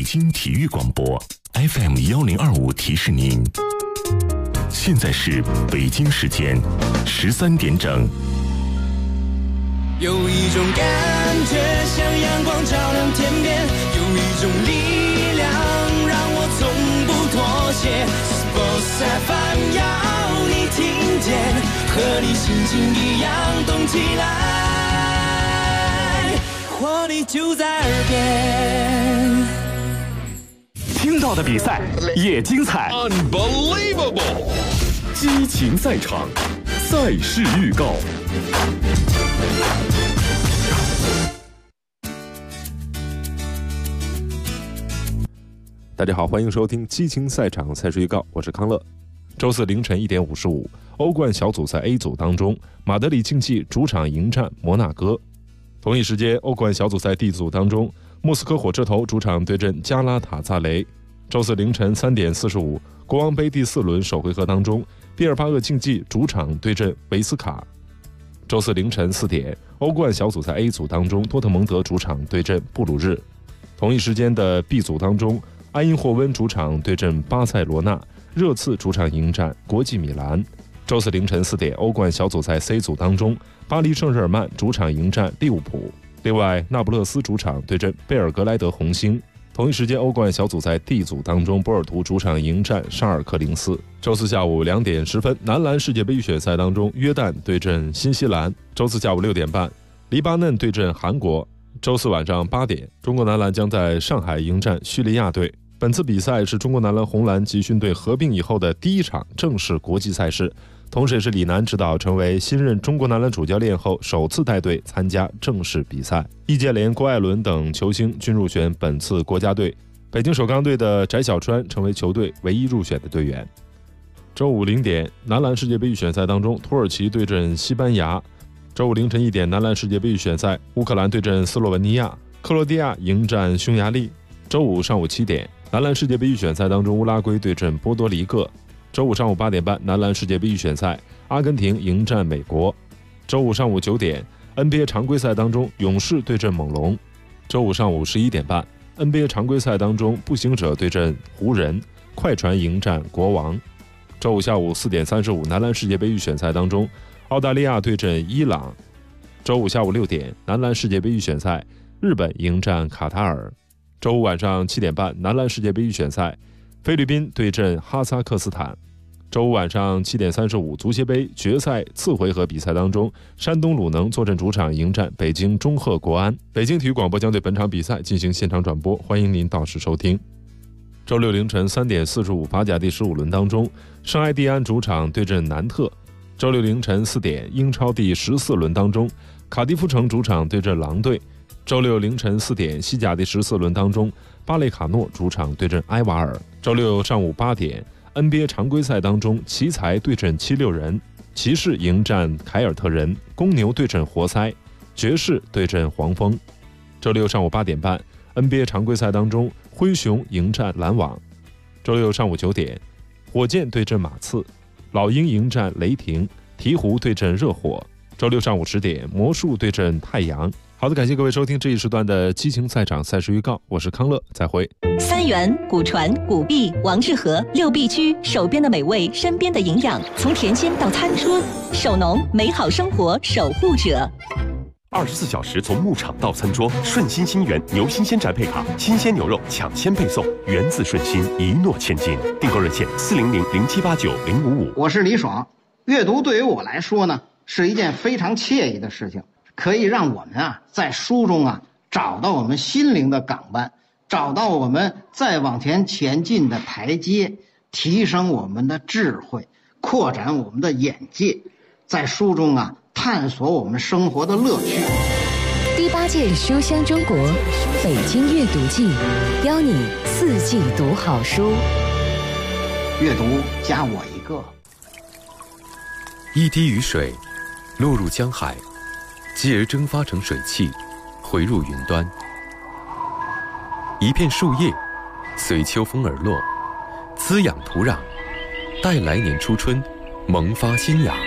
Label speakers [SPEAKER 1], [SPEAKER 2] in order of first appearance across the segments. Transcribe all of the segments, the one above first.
[SPEAKER 1] 京体育广播 FM1025提示您，现在是北京时间13点整。
[SPEAKER 2] 有一种感觉像阳光照亮天边，有一种力量让我从不妥协。Sports FM 要你听见，和你心情一样动起来，活力就在耳边。
[SPEAKER 3] 听到的比赛也精彩
[SPEAKER 4] ，Unbelievable！
[SPEAKER 3] 激情赛场，赛事预告。
[SPEAKER 5] 大家好，欢迎收听激情赛场赛事预告，我是康乐。周四凌晨1点55，欧冠小组赛 A 组当中，马德里竞技主场迎战摩纳哥。同一时间，欧冠小组赛 D 组当中，莫斯科火车头主场对阵加拉塔萨雷。周四凌晨3点45，国王杯第4轮首回合当中，毕尔巴鄂竞技主场对阵维斯卡。周四凌晨4点，欧冠小组赛 A 组当中，多特蒙德主场对阵布鲁日。同一时间的 B 组当中，埃因霍温主场对阵巴塞罗那，热刺主场迎战国际米兰。周四凌晨4点，欧冠小组赛 C 组当中，巴黎圣日耳曼主场迎战利物浦。另外，那不勒斯主场对阵贝尔格莱德红星。同一时间，欧冠小组赛 D 组当中，波尔图主场迎战沙尔克零四。周四下午2点10分，男篮世界杯预选赛当中，约旦对阵新西兰。周四下午6点半，黎巴嫩对阵韩国。周四晚上8点，中国男篮将在上海迎战叙利亚队。本次比赛是中国男篮红蓝集训队合并以后的第一场正式国际赛事，同时也是李楠指导成为新任中国男篮主教练后首次带队参加正式比赛。易建联、郭艾伦等球星均入选本次国家队，北京首钢队的翟小川成为球队唯一入选的队员。周五0点，男篮世界杯预选赛当中，土耳其对阵西班牙。周五凌晨1点，男篮世界杯预选赛，乌克兰对阵斯洛文尼亚，克罗地亚迎战匈牙利。周五上午7点，男篮世界杯预选赛当中，乌拉圭对阵波多黎各。周五上午8点半，男篮世界杯预选赛，阿根廷迎战美国。周五上午9点， NBA 常规赛当中，勇士对阵猛龙。周五上午11点半， NBA 常规赛当中，步行者对阵湖人，快船迎战国王。周五下午4点35，男篮世界杯预选赛当中，澳大利亚对阵伊朗。周五下午6点，男篮世界杯预选赛，日本迎战卡塔尔。周五晚上7点半，男篮世界杯预选赛，菲律宾对阵哈萨克斯坦。周五晚上7点35，足协杯决赛次回合比赛当中，山东鲁能坐镇主场迎战北京中赫国安。北京体育广播将对本场比赛进行现场转播，欢迎您到时收听。周六凌晨3点45，法甲第15轮当中，圣埃蒂安主场对阵南特。周六凌晨4点，英超第14轮当中，卡迪夫城主场对阵狼队。周六凌晨4点，西甲第14轮当中，巴雷卡诺主场对阵埃瓦尔。周六上午8点， NBA 常规赛当中，奇才对阵76人，骑士迎战凯尔特人，公牛对阵活塞，爵士对阵黄蜂。周六上午8点半， NBA 常规赛当中，灰熊迎战篮网。周六上午9点，火箭对阵马刺，老鹰迎战雷霆，鹈鹕对阵热火。周六上午10点，魔术对阵太阳。好的，感谢各位收听这一时段的激情赛场赛事预告，我是康乐，再会。
[SPEAKER 6] 三元、古传、古碧、王致和6必居，手边的美味，身边的营养，从甜心到餐桌，手农美好生活守护者。
[SPEAKER 7] 24小时从牧场到餐桌，顺心新源牛新鲜宅配卡，新鲜牛肉抢先配送，源自顺心，一诺千金。订购热线400-0789-055。
[SPEAKER 8] 我是李爽。阅读对于我来说呢，是一件非常惬意的事情，可以让我们在书中找到我们心灵的港湾，找到我们再往前进的台阶，提升我们的智慧，扩展我们的眼界，在书中探索我们生活的乐趣。
[SPEAKER 9] 第8届书香中国北京阅读季，邀你4季读好书。
[SPEAKER 8] 阅读加我一个。
[SPEAKER 10] 一滴雨水落入江海，继而蒸发成水汽，回入云端。一片树叶随秋风而落，滋养土壤，待来年初春萌发新芽。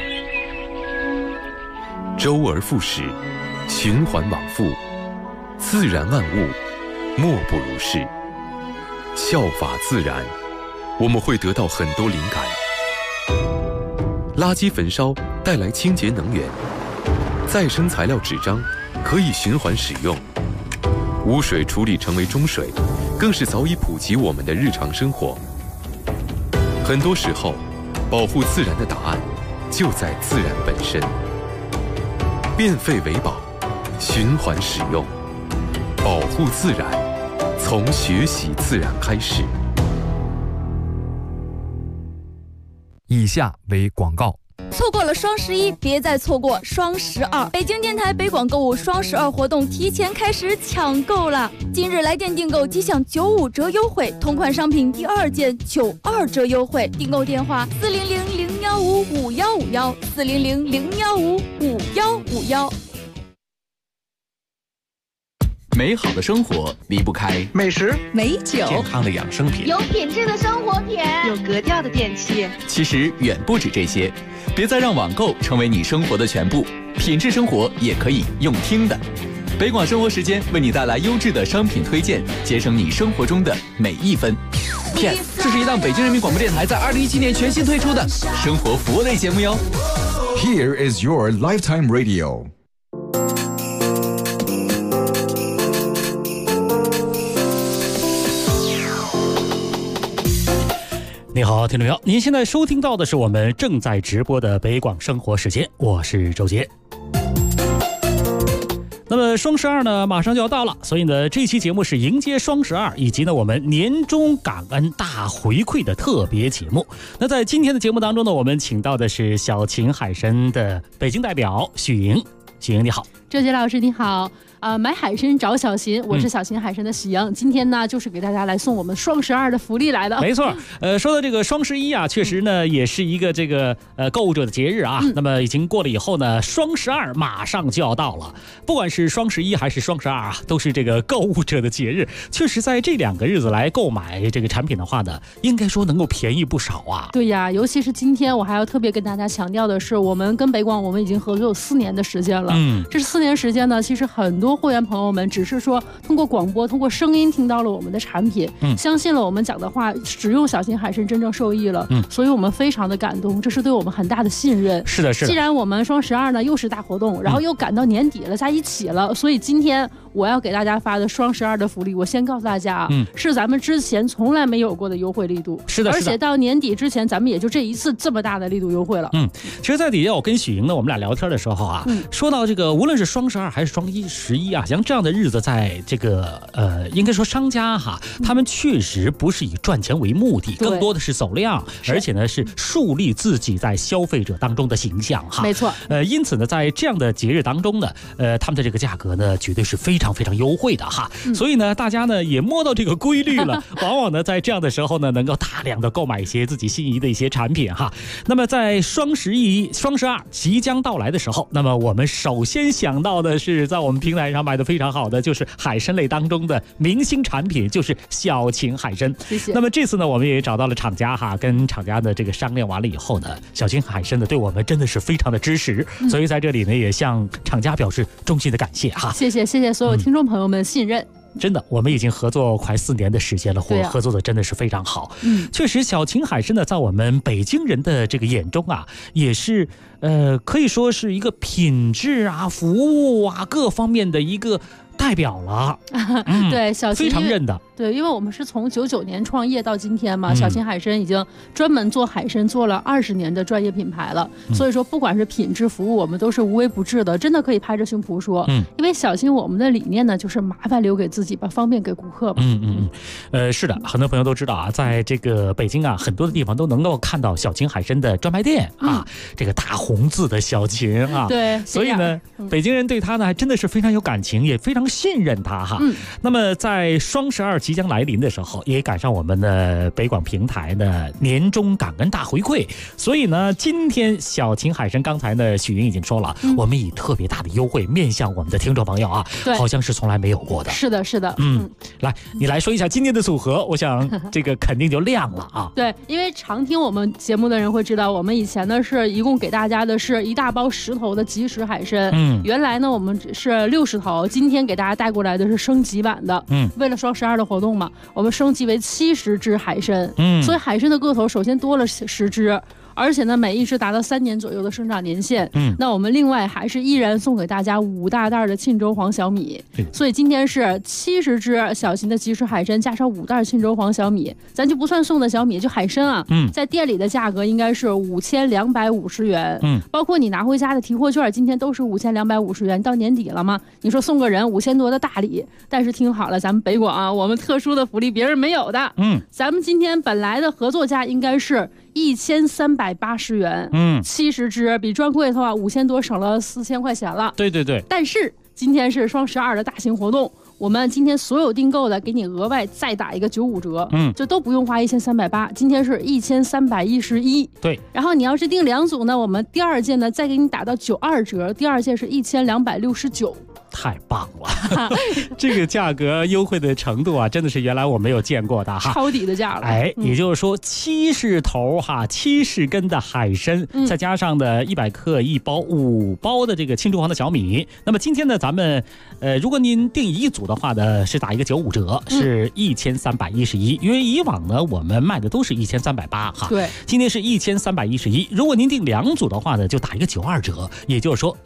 [SPEAKER 10] 周而复始，循环往复，自然万物莫不如是。 效法自然，我们会得到很多灵感。垃圾焚烧带来清洁能源，再生材料纸张可以循环使用，污水处理成为中水，更是早已普及我们的日常生活。很多时候，保护自然的答案就在自然本身。变废为宝，循环使用，保护自然，从学习自然开始。
[SPEAKER 11] 以下为广告。
[SPEAKER 12] 错过了双11，别再错过双12。北京电台北广购物双12活动提前开始抢购了。今日来电订购即享95折优惠，同款商品第2件92折优惠。订购电话400-015-5151，400-015-5151。
[SPEAKER 11] 美好的生活离不开
[SPEAKER 13] 美食、
[SPEAKER 9] 美酒、
[SPEAKER 11] 健康的养生品，
[SPEAKER 14] 有品质的生活品，
[SPEAKER 15] 有格调的电器。
[SPEAKER 11] 其实远不止这些，别再让网购成为你生活的全部，品质生活也可以用听的。北广生活时间为你带来优质的商品推荐，节省你生活中的每一分。PS， 这是一档北京人民广播电台在2017年全新推出的生活服务类节目哟。
[SPEAKER 16] Here is your lifetime radio。
[SPEAKER 17] 你好，听众朋友，您现在收听到的是我们正在直播的北广生活时间，我是周杰。那么双12呢马上就要到了，所以呢这期节目是迎接双12以及呢我们年终感恩大回馈的特别节目。那在今天的节目当中呢，我们请到的是小秦海参的北京代表许莹。许莹你好。
[SPEAKER 18] 周杰老师你好。买海参找小秦，我是小秦海参的许莹。今天呢，就是给大家来送我们双12的福利来的。
[SPEAKER 17] 没错，说到这个双11啊，确实呢，也是一个这个购物者的节日啊。那么已经过了以后呢，双12马上就要到了。不管是双11还是双12啊，都是这个购物者的节日。确实，在这2个日子来购买这个产品的话呢，应该说能够便宜不少啊。
[SPEAKER 18] 对呀，尤其是今天，我还要特别跟大家强调的是，我们跟北广我们已经合作有4年的时间了。这4年时间呢，其实很多会员朋友们只是说通过广播通过声音听到了我们的产品，相信了我们讲的话，使用小秦海参真正受益了，所以我们非常的感动，这是对我们很大的信任。
[SPEAKER 17] 是的，是的。
[SPEAKER 18] 既然我们双12呢又是大活动，然后又赶到年底了，在一起了，所以今天我要给大家发的双12的福利，我先告诉大家啊，是咱们之前从来没有过的优惠力度。
[SPEAKER 17] 是的，
[SPEAKER 18] 而且到年底之前，咱们也就这一次这么大的力度优惠了。
[SPEAKER 17] 其实在底下我跟许莹呢，我们俩聊天的时候啊，说到这个无论是双12还是双11啊，像这样的日子，在这个应该说商家哈，他们确实不是以赚钱为目的，更多的是走量，而且呢是树立自己在消费者当中的形象哈。
[SPEAKER 18] 没错。
[SPEAKER 17] 因此呢，在这样的节日当中呢，他们的这个价格呢，绝对是非常非常优惠的哈。所以呢，大家呢也摸到这个规律了，往往呢在这样的时候呢，能够大量的购买一些自己心仪的一些产品哈。那么在双11、双12即将到来的时候，那么我们首先想到的是在我们平台上买的非常好的，就是海参类当中的明星产品，就是小秦海参。
[SPEAKER 18] 谢谢。
[SPEAKER 17] 那么这次呢，我们也找到了厂家哈，跟厂家的这个商量完了以后呢，小秦海参呢对我们真的是非常的支持，所以在这里呢也向厂家表示衷心的感谢哈。
[SPEAKER 18] 谢谢所有听众朋友们信任。
[SPEAKER 17] 真的，我们已经合作快4年的时间了，合作的真的是非常好。确实，小秦海参呢，在我们北京人的这个眼中啊，也是可以说是一个品质啊、服务啊各方面的一个代表了。
[SPEAKER 18] 对，小秦
[SPEAKER 17] 非常认的。
[SPEAKER 18] 对，因为我们是从99年创业到今天嘛，小秦海参已经专门做海参做了20年的专业品牌了，所以说不管是品质服务，我们都是无微不至的，真的可以拍着胸脯说。因为小秦我们的理念呢，就是麻烦留给自己，把方便给顾客嘛。
[SPEAKER 17] 是的，很多朋友都知道啊，在这个北京啊，很多的地方都能够看到小秦海参的专卖店啊，这个大红字的小秦啊。
[SPEAKER 18] 对，
[SPEAKER 17] 所以呢，北京人对他呢还真的是非常有感情，也非常信任他哈。那么在双12即将来临的时候，也赶上我们的北广平台的年终感恩大回馈，所以呢，今天小秦海参刚才呢许莹已经说了，我们以特别大的优惠面向我们的听众朋友啊，好像是从来没有过的。
[SPEAKER 18] 是的。
[SPEAKER 17] 来，你来说一下今天的组合，我想这个肯定就亮了啊。
[SPEAKER 18] 对，因为常听我们节目的人会知道，我们以前呢是一共给大家的是一大包10头的即食海参，原来呢我们只是60头，今天给给大家带过来的是升级版的，为了双12的活动嘛，我们升级为70只海参，所以海参的个头首先多了10只。而且呢，每一只达到3年左右的生长年限。那我们另外还是依然送给大家5大袋的沁州黄小米。所以今天是70只小型的即食海参加上5袋沁州黄小米，咱就不算送的小米，就海参啊，在店里的价格应该是5250元。包括你拿回家的提货券，今天都是5250元。到年底了嘛，你说送个人5000多的大礼，但是听好了，咱们北广啊，我们特殊的福利别人没有的。咱们今天本来的合作价应该是1380元，70只，比专柜的话5000多，省了4000块钱了。
[SPEAKER 17] 对对对。
[SPEAKER 18] 但是今天是双12的大型活动，我们今天所有订购的给你额外再打一个95折，就都不用花1380，今天是1311。
[SPEAKER 17] 对。
[SPEAKER 18] 然后你要是订2组呢，我们第2件呢再给你打到92折，第2件是1269。
[SPEAKER 17] 太棒了，这个价格优惠的程度啊，真的是原来我没有见过的哈，
[SPEAKER 18] 抄底的价了。
[SPEAKER 17] 也就是说70头70根的海参，再加上的100克1包5包的这个沁州黄的小米。那么今天呢，咱们如果您订1组的话呢，是打一个95折，是1311。因为以往呢，我们卖的都是1380哈，
[SPEAKER 18] 对，
[SPEAKER 17] 今天是1311。如果您订2组的话呢，就打一个92折，也就是说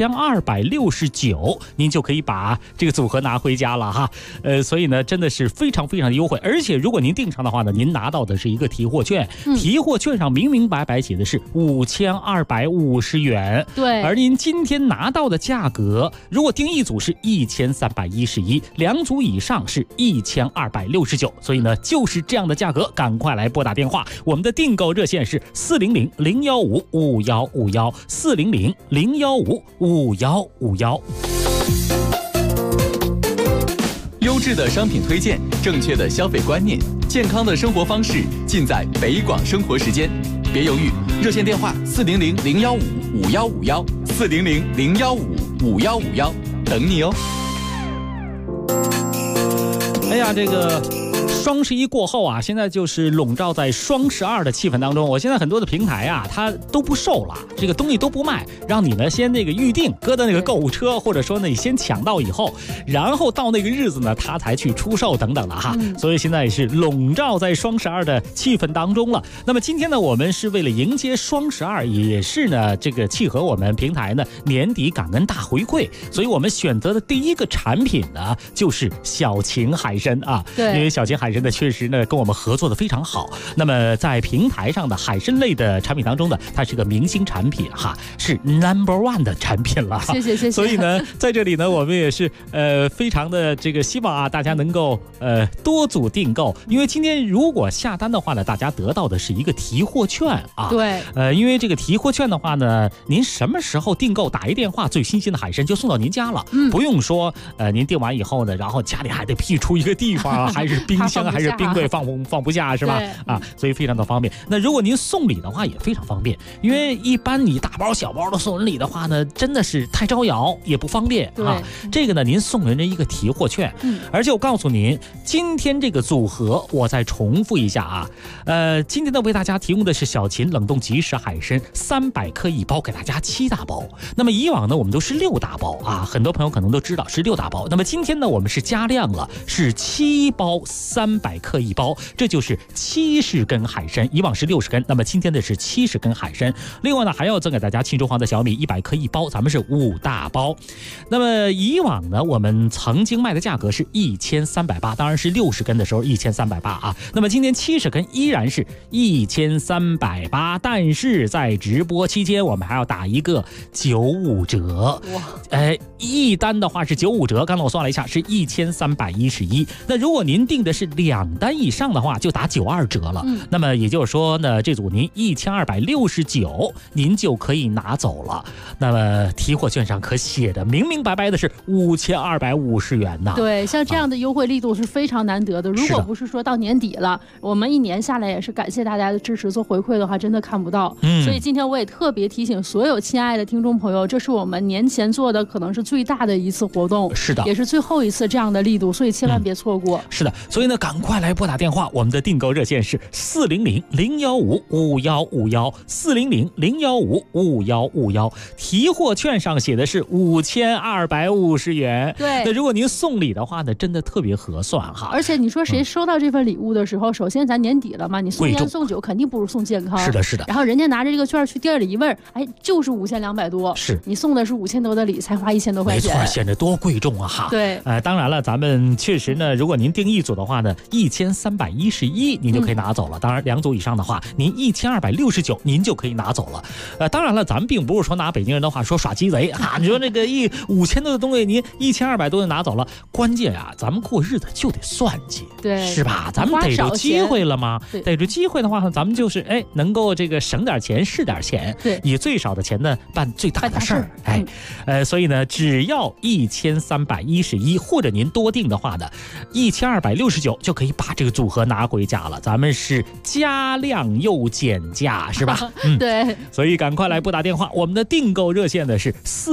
[SPEAKER 17] 1269。您就可以把这个组合拿回家了哈，所以呢，真的是非常非常的优惠。而且如果您订上的话呢，您拿到的是一个提货券，提货券上明明白白写的是5250元，
[SPEAKER 18] 对。
[SPEAKER 17] 而您今天拿到的价格，如果订1组是1311，2组以上是1269，所以呢，就是这样的价格，赶快来拨打电话，我们的订购热线是400-015-5151，400-015-5151。
[SPEAKER 11] 优质的商品推荐，正确的消费观念，健康的生活方式，尽在北广生活时间。别犹豫，热线电话400-015-5151，400-015-5151，等你哦。哎呀，这个双11过后啊，现在就是笼罩在双12的气氛当中。我现在很多的平台啊，它都不售了，这个东西都不卖，让你呢先那个预定，搁到那个购物车，或者说呢你先抢到以后，然后到那个日子呢，它才去出售等等的哈。所以现在也是笼罩在双12的气氛当中了。那么今天呢，我们是为了迎接双12，也是呢这个契合我们平台呢年底感恩大回馈，所以我们选择的第一个产品呢就是小秦海参啊。
[SPEAKER 18] 对，
[SPEAKER 17] 因为小秦海参呢确实呢跟我们合作的非常好。那么在平台上的海参类的产品当中呢，它是个明星产品哈，是 No.1 的产品了。
[SPEAKER 18] 谢谢谢谢。
[SPEAKER 17] 所以呢，在这里呢，我们也是非常的这个希望啊，大家能够多组订购，因为今天如果下单的话呢，大家得到的是一个提货券啊。
[SPEAKER 18] 对。
[SPEAKER 17] 因为这个提货券的话呢，您什么时候订购打一电话，最新鲜的海参就送到您家了，不用说您订完以后呢，然后家里还得辟出一个地方，还是冰箱还是冰柜放不下是吧？啊，所以非常的方便。那如果您送礼的话也非常方便，因为一般你大包小包的送人礼的话呢，真的是太招摇也不方便啊。这个呢，您送人家一个提货券，而且我告诉您，今天这个组合我再重复一下啊，今天呢为大家提供的是小秦冷冻即食海参300克1包，给大家7大包。那么以往呢我们都是6大包啊，很多朋友可能都知道是6大包。那么今天呢我们是加量了，是7包300克1包，这就是70根海参，以往是60根，那么今天的是70根海参。另外呢还要赠给大家沁州黄的小米100克1包，咱们是5大包。那么以往呢我们曾经卖的价格是1380，当然是60根的时候1380啊。那么今天70根依然是1380，但是在直播期间我们还要打一个95折。一单的话是95折，刚才我算了一下是1311。那如果您订的是2单以上的话，就打92折了。那么也就是说呢，这组您1269，您就可以拿走了。那么提货券上可写的明明白白的是5250元呐。
[SPEAKER 18] 对，像这样的优惠力度是非常难得的。如果不是说到年底了，我们1年下来也是感谢大家的支持，做回馈的话真的看不到。所以今天我也特别提醒所有亲爱的听众朋友，这是我们年前做的可能是最大的一次活动，
[SPEAKER 17] 是的，
[SPEAKER 18] 也是最后一次这样的力度，所以千万别错过。
[SPEAKER 17] 是的，所以呢， 赶快来拨打电话，我们的订购热线是400-015-5151，400-015-5151，提货券上写的是5250元。
[SPEAKER 18] 对，
[SPEAKER 17] 那如果您送礼的话呢，真的特别合算哈。
[SPEAKER 18] 而且你说谁收到这份礼物的时候，首先咱年底了嘛，你送烟送酒肯定不如送健康。
[SPEAKER 17] 是的，是的。
[SPEAKER 18] 然后人家拿着这个券去店里一问，哎，就是5200多，
[SPEAKER 17] 是你
[SPEAKER 18] 送的是5000多的礼，才花1000多块钱，
[SPEAKER 17] 没错，显得多贵重啊哈。
[SPEAKER 18] 对，
[SPEAKER 17] 当然了，咱们确实呢，如果您订一组的话呢，1311您就可以拿走了。当然2组以上的话，您1269您就可以拿走了。当然了，咱们并不是说拿北京人的话说耍鸡贼啊，你说那个5000多的东西，您1200多就拿走了，关键啊，咱们过日子就得算计，
[SPEAKER 18] 对，
[SPEAKER 17] 是吧？咱们逮着机会了吗？逮着机会的话，咱们就是能够这个省点钱是点钱，
[SPEAKER 18] 对，
[SPEAKER 17] 以最少的钱呢办最大的事儿，所以呢，只要1311，或者您多订的话呢，1269就可以把这个组合拿回家了。咱们是加量又减价，是吧？
[SPEAKER 18] 对，
[SPEAKER 17] 所以赶快来拨打电话，我们的订购热线呢是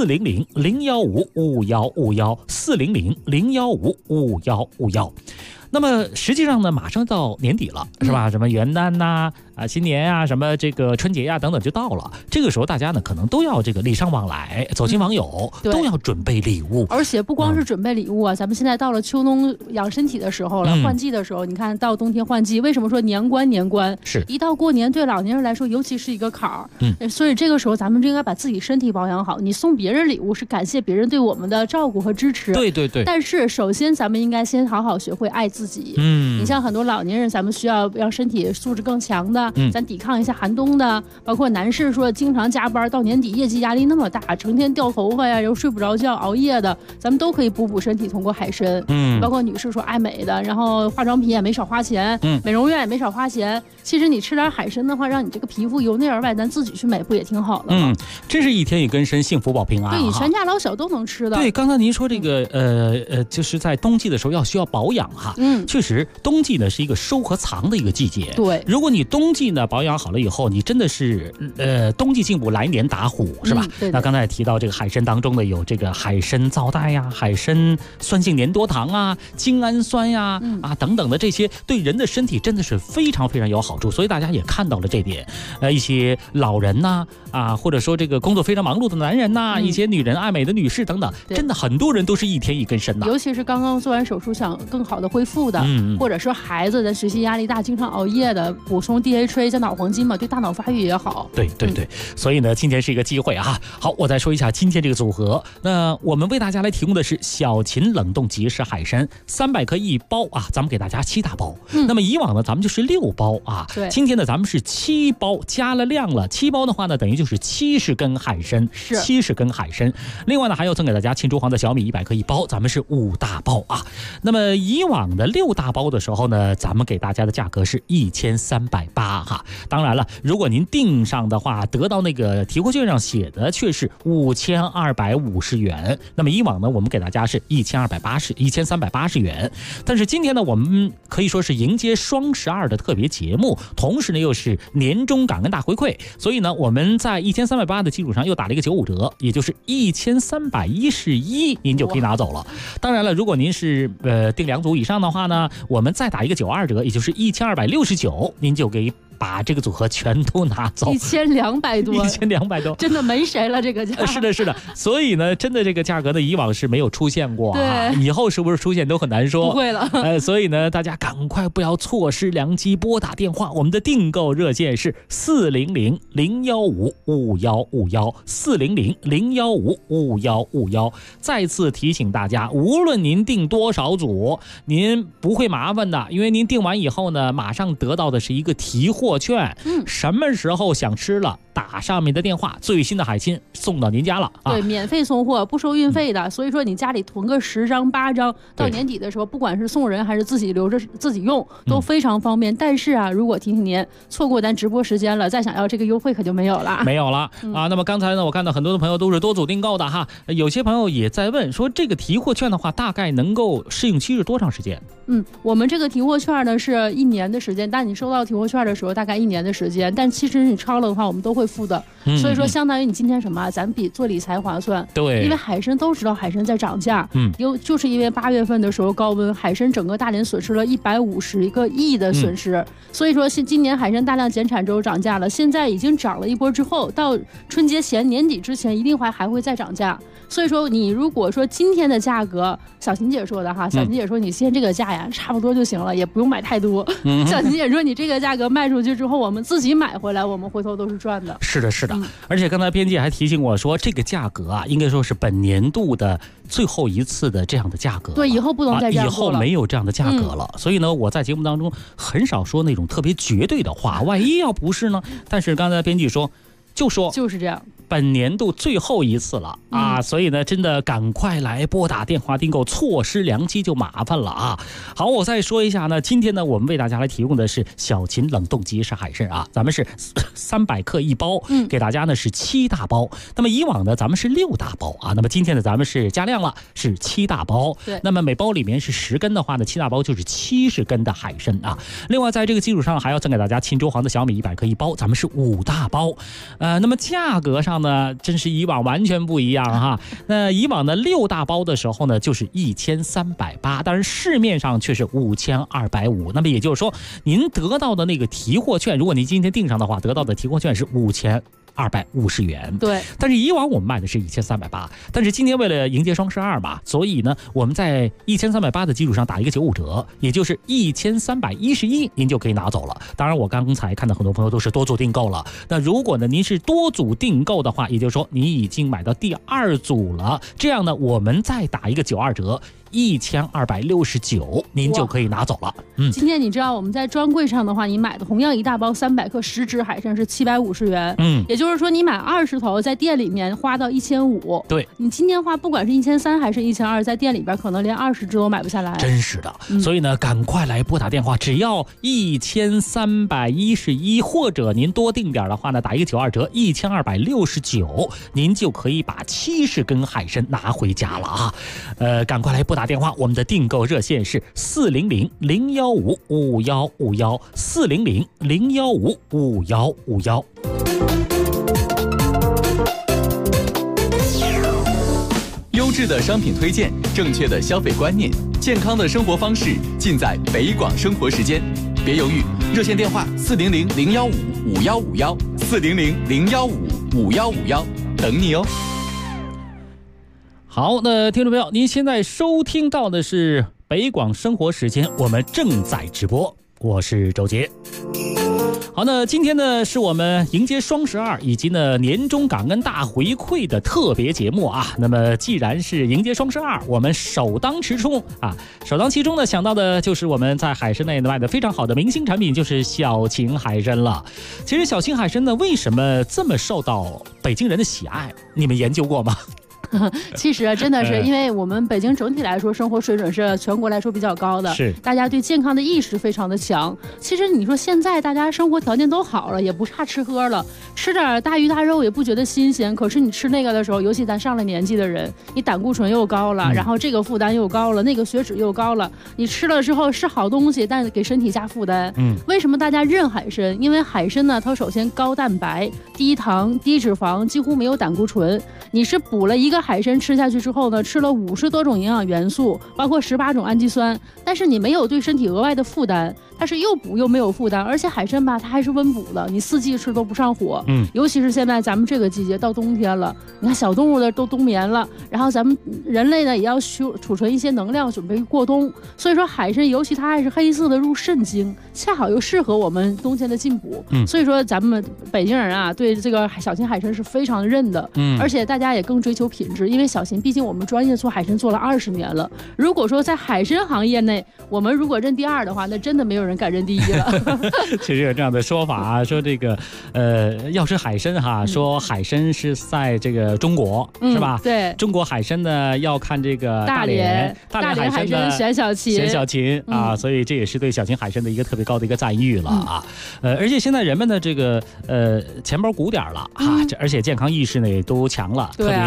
[SPEAKER 17] 400-015-5151，400-015-5151。那么实际上呢，马上到年底了，是吧？什么元旦呐、新年啊，什么这个春节呀、等等就到了。这个时候大家呢可能都要这个礼尚往来，走亲访友，都要准备礼物。
[SPEAKER 18] 而且不光是准备礼物啊，咱们现在到了秋冬养身体的时候了，换季的时候，你看到冬天换季，为什么说年关？
[SPEAKER 17] 是
[SPEAKER 18] 一到过年，对老年人来说尤其是一个坎儿。所以这个时候咱们就应该把自己身体保养好。你送别人礼物是感谢别人对我们的照顾和支持，
[SPEAKER 17] 对。
[SPEAKER 18] 但是首先咱们应该先好好学会爱自己。你像很多老年人，咱们需要让身体素质更强的，咱抵抗一下寒冬的，包括男士说经常加班到年底业绩压力那么大，成天掉头发呀，又睡不着觉熬夜的，咱们都可以补身体，通过海参。包括女士说爱美的，然后化妆品也没少花钱，美容院也没少花钱。其实你吃点海参的话，让你这个皮肤由内而外咱自己去美，不也挺好的吗？
[SPEAKER 17] 真是一天一根参，幸福保平安。
[SPEAKER 18] 对，你全家老小都能吃的。
[SPEAKER 17] 对，刚才您说这个就是在冬季的时候需要保养哈。确实冬季呢是一个收和藏的一个季节。
[SPEAKER 18] 对，
[SPEAKER 17] 如果你冬季呢保养好了以后，你真的是冬季进补，来年打虎，是吧？那刚才提到这个海参当中呢，有这个海参皂苷呀、海参酸性粘多糖啊、精氨酸呀等等的，这些对人的身体真的是非常非常有好处。所以大家也看到了这点，一些老人呐或者说这个工作非常忙碌的男人呐，一些女人爱美的女士等等，真的很多人都是一天一根参的。
[SPEAKER 18] 尤其是刚刚做完手术想更好的恢复的，或者说孩子的学习压力大，经常熬夜的，补充 DHA 加脑黄金嘛，对大脑发育也好。
[SPEAKER 17] 对。所以呢，今天是一个机会啊。好，我再说一下今天这个组合。那我们为大家来提供的是小秦冷冻即食海参300克1包啊，咱们给大家7大包。那么以往呢，咱们就是6包啊。
[SPEAKER 18] 对。
[SPEAKER 17] 今天呢，咱们是7包，加了量了。7包的话呢，等于就是70根海参，是70根海参。另外呢，还有赠给大家秦珠黄的小米100克1包，咱们是5大包啊。那么以往的6大包的时候呢，咱们给大家的价格是1380哈。当然了，如果您订上的话，得到那个提货券上写的却是5250元。那么以往呢，我们给大家是1380元。但是今天呢，我们可以说是迎接双12的特别节目，同时呢又是年终感恩大回馈，所以呢我们在1380的基础上又打了一个95折，也就是1311，您就可以拿走了。当然了，如果您是订2组以上的话呢，我们再打一个92折，也就是1269，您就给把这个组合全都拿走，1200多，
[SPEAKER 18] 真的没谁了这个价。
[SPEAKER 17] 是的，所以呢，真的这个价格呢，以往是没有出现过啊，以后是不是出现都很难说。
[SPEAKER 18] 不会了，
[SPEAKER 17] 所以呢，大家赶快不要错失良机，拨打电话，我们的订购热线是400-015-5151，400-015-5151。再次提醒大家，无论您订多少组，您不会麻烦的，因为您订完以后呢，马上得到的是一个提货券，什么时候想吃了，打上面的电话，最新的海参送到您家了啊！
[SPEAKER 18] 对，免费送货，不收运费的。所以说你家里囤个10张8张，到年底的时候，不管是送人还是自己留着自己用，都非常方便。但是啊，如果提醒您错过咱直播时间了，再想要这个优惠可就没有了啊！
[SPEAKER 17] 那么刚才呢，我看到很多的朋友都是多组订购的哈，有些朋友也在问说，这个提货券的话，大概能够试用期是多长时间？
[SPEAKER 18] 我们这个提货券呢是1年的时间，但你收到提货券的时候， 大概1年的时间，但其实你超了的话，我们都会付的。所以说，相当于你今天什么，咱比做理财划算。
[SPEAKER 17] 对，
[SPEAKER 18] 因为海参都知道海参在涨价，就是因为8月份的时候高温，海参整个大连损失了150个亿的损失。所以说，今年海参大量减产之后涨价了，现在已经涨了一波之后，到春节前年底之前一定还会再涨价。所以说，你如果说今天的价格，小琴姐说的哈，小琴姐说你现在这个价呀，差不多就行了，也不用买太多。小琴姐说你这个价格卖出去之后，我们自己买回来，我们回头都是赚的。
[SPEAKER 17] 是的，是的。而且刚才编辑还提醒我说，这个价格啊，应该说是本年度的最后一次的这样的价格。
[SPEAKER 18] 对，以后不能再这样
[SPEAKER 17] 以后没有这样的价格了。所以呢，我在节目当中很少说那种特别绝对的话，万一要不是呢？但是刚才编辑说，
[SPEAKER 18] 就是这样。
[SPEAKER 17] 本年度最后一次了啊，所以呢，真的赶快来拨打电话订购，错失良机就麻烦了啊。好，我再说一下呢，今天呢，我们为大家来提供的是小秦冷冻即食海参啊，咱们是300克1包，给大家呢是7大包。那么以往呢，咱们是6大包啊，那么今天呢，咱们是加量了，是7大包。
[SPEAKER 18] 对，
[SPEAKER 17] 那么每包里面是10根的话呢，7大包就是70根的海参啊。另外，在这个基础上还要赠给大家沁州黄的小米100克1包，咱们是5大包。那么价格上呢，真是以往完全不一样哈。那以往呢6大包的时候呢，就是1380，当然市面上却是5250。那么也就是说，您得到的那个提货券，如果您今天订上的话，得到的提货券是5250元。
[SPEAKER 18] 对，
[SPEAKER 17] 但是以往我们卖的是1380，但是今天为了迎接双12嘛，所以呢，我们在1380的基础上打一个95折，也就是1311，您就可以拿走了。当然，我刚才看到很多朋友都是多组订购了。那如果呢您是多组订购的话，也就是说你已经买到第2组了，这样呢我们再打一个92折。1269，您就可以拿走了。
[SPEAKER 18] 今天你知道我们在专柜上的话，你买的同样1大包300克10只海参是750元。也就是说你买20头，在店里面花到1500。
[SPEAKER 17] 对，
[SPEAKER 18] 你今天花不管是1300还是1200，在店里边可能连20只都买不下来。
[SPEAKER 17] 真是的，所以呢，赶快来拨打电话，只要1311，或者您多订点的话呢，打一个92折，1269，您就可以把70根海参拿回家了啊！赶快来拨打电话，我们的订购热线是400-015-5151，400-015-5151。
[SPEAKER 11] 优质的商品推荐，正确的消费观念，健康的生活方式，尽在北广生活时间。别犹豫，热线电话400-015-5151，400-015-5151，等你哦。
[SPEAKER 17] 好，那听众朋友，您现在收听到的是北广生活时间，我们正在直播，我是周杰。好，那今天呢是我们迎接双12以及呢年终感恩大回馈的特别节目啊。那么既然是迎接双12，我们首当其冲呢，想到的就是我们在海参内卖的非常好的明星产品，就是小秦海参了。其实小秦海参呢，为什么这么受到北京人的喜爱？你们研究过吗？
[SPEAKER 18] 其实真的是因为我们北京整体来说生活水准是全国来说比较高的，
[SPEAKER 17] 是
[SPEAKER 18] 大家对健康的意识非常的强。其实你说现在大家生活条件都好了，也不差吃喝了，吃点大鱼大肉也不觉得新鲜。可是你吃那个的时候，尤其咱上了年纪的人，你胆固醇又高了，然后这个负担又高了，那个血脂又高了，你吃了之后是好东西，但给身体加负担。为什么大家认海参？因为海参呢，它首先高蛋白、低糖、低脂肪，几乎没有胆固醇。你是补了一个海参吃下去之后呢，吃了50多种营养元素，包括18种氨基酸，但是你没有对身体额外的负担，它是又补又没有负担。而且海参吧，它还是温补的，你4季吃都不上火。尤其是现在咱们这个季节到冬天了，你看小动物的都冬眠了，然后咱们人类呢也要储存一些能量，准备过冬。所以说海参尤其它还是黑色的，入肾经，恰好又适合我们冬天的进补。所以说咱们北京人啊，对这个小秦海参是非常认的。而且大家也更追求品质，因为小秦毕竟我们专业做海参做了20年了。如果说在海参行业内，我们如果认第2的话，那真的没有人敢认第1了。
[SPEAKER 17] 其实有这样的说法啊，说这个要吃海参哈，说海参是在这个中国，是吧？
[SPEAKER 18] 对，
[SPEAKER 17] 中国海参呢要看这个大连
[SPEAKER 18] 海参选小秦
[SPEAKER 17] 啊，所以这也是对小秦海参的一个特别高的一个赞誉了啊。而且现在人们的这个钱包鼓点了啊，而且健康意识呢也都强了，特别希望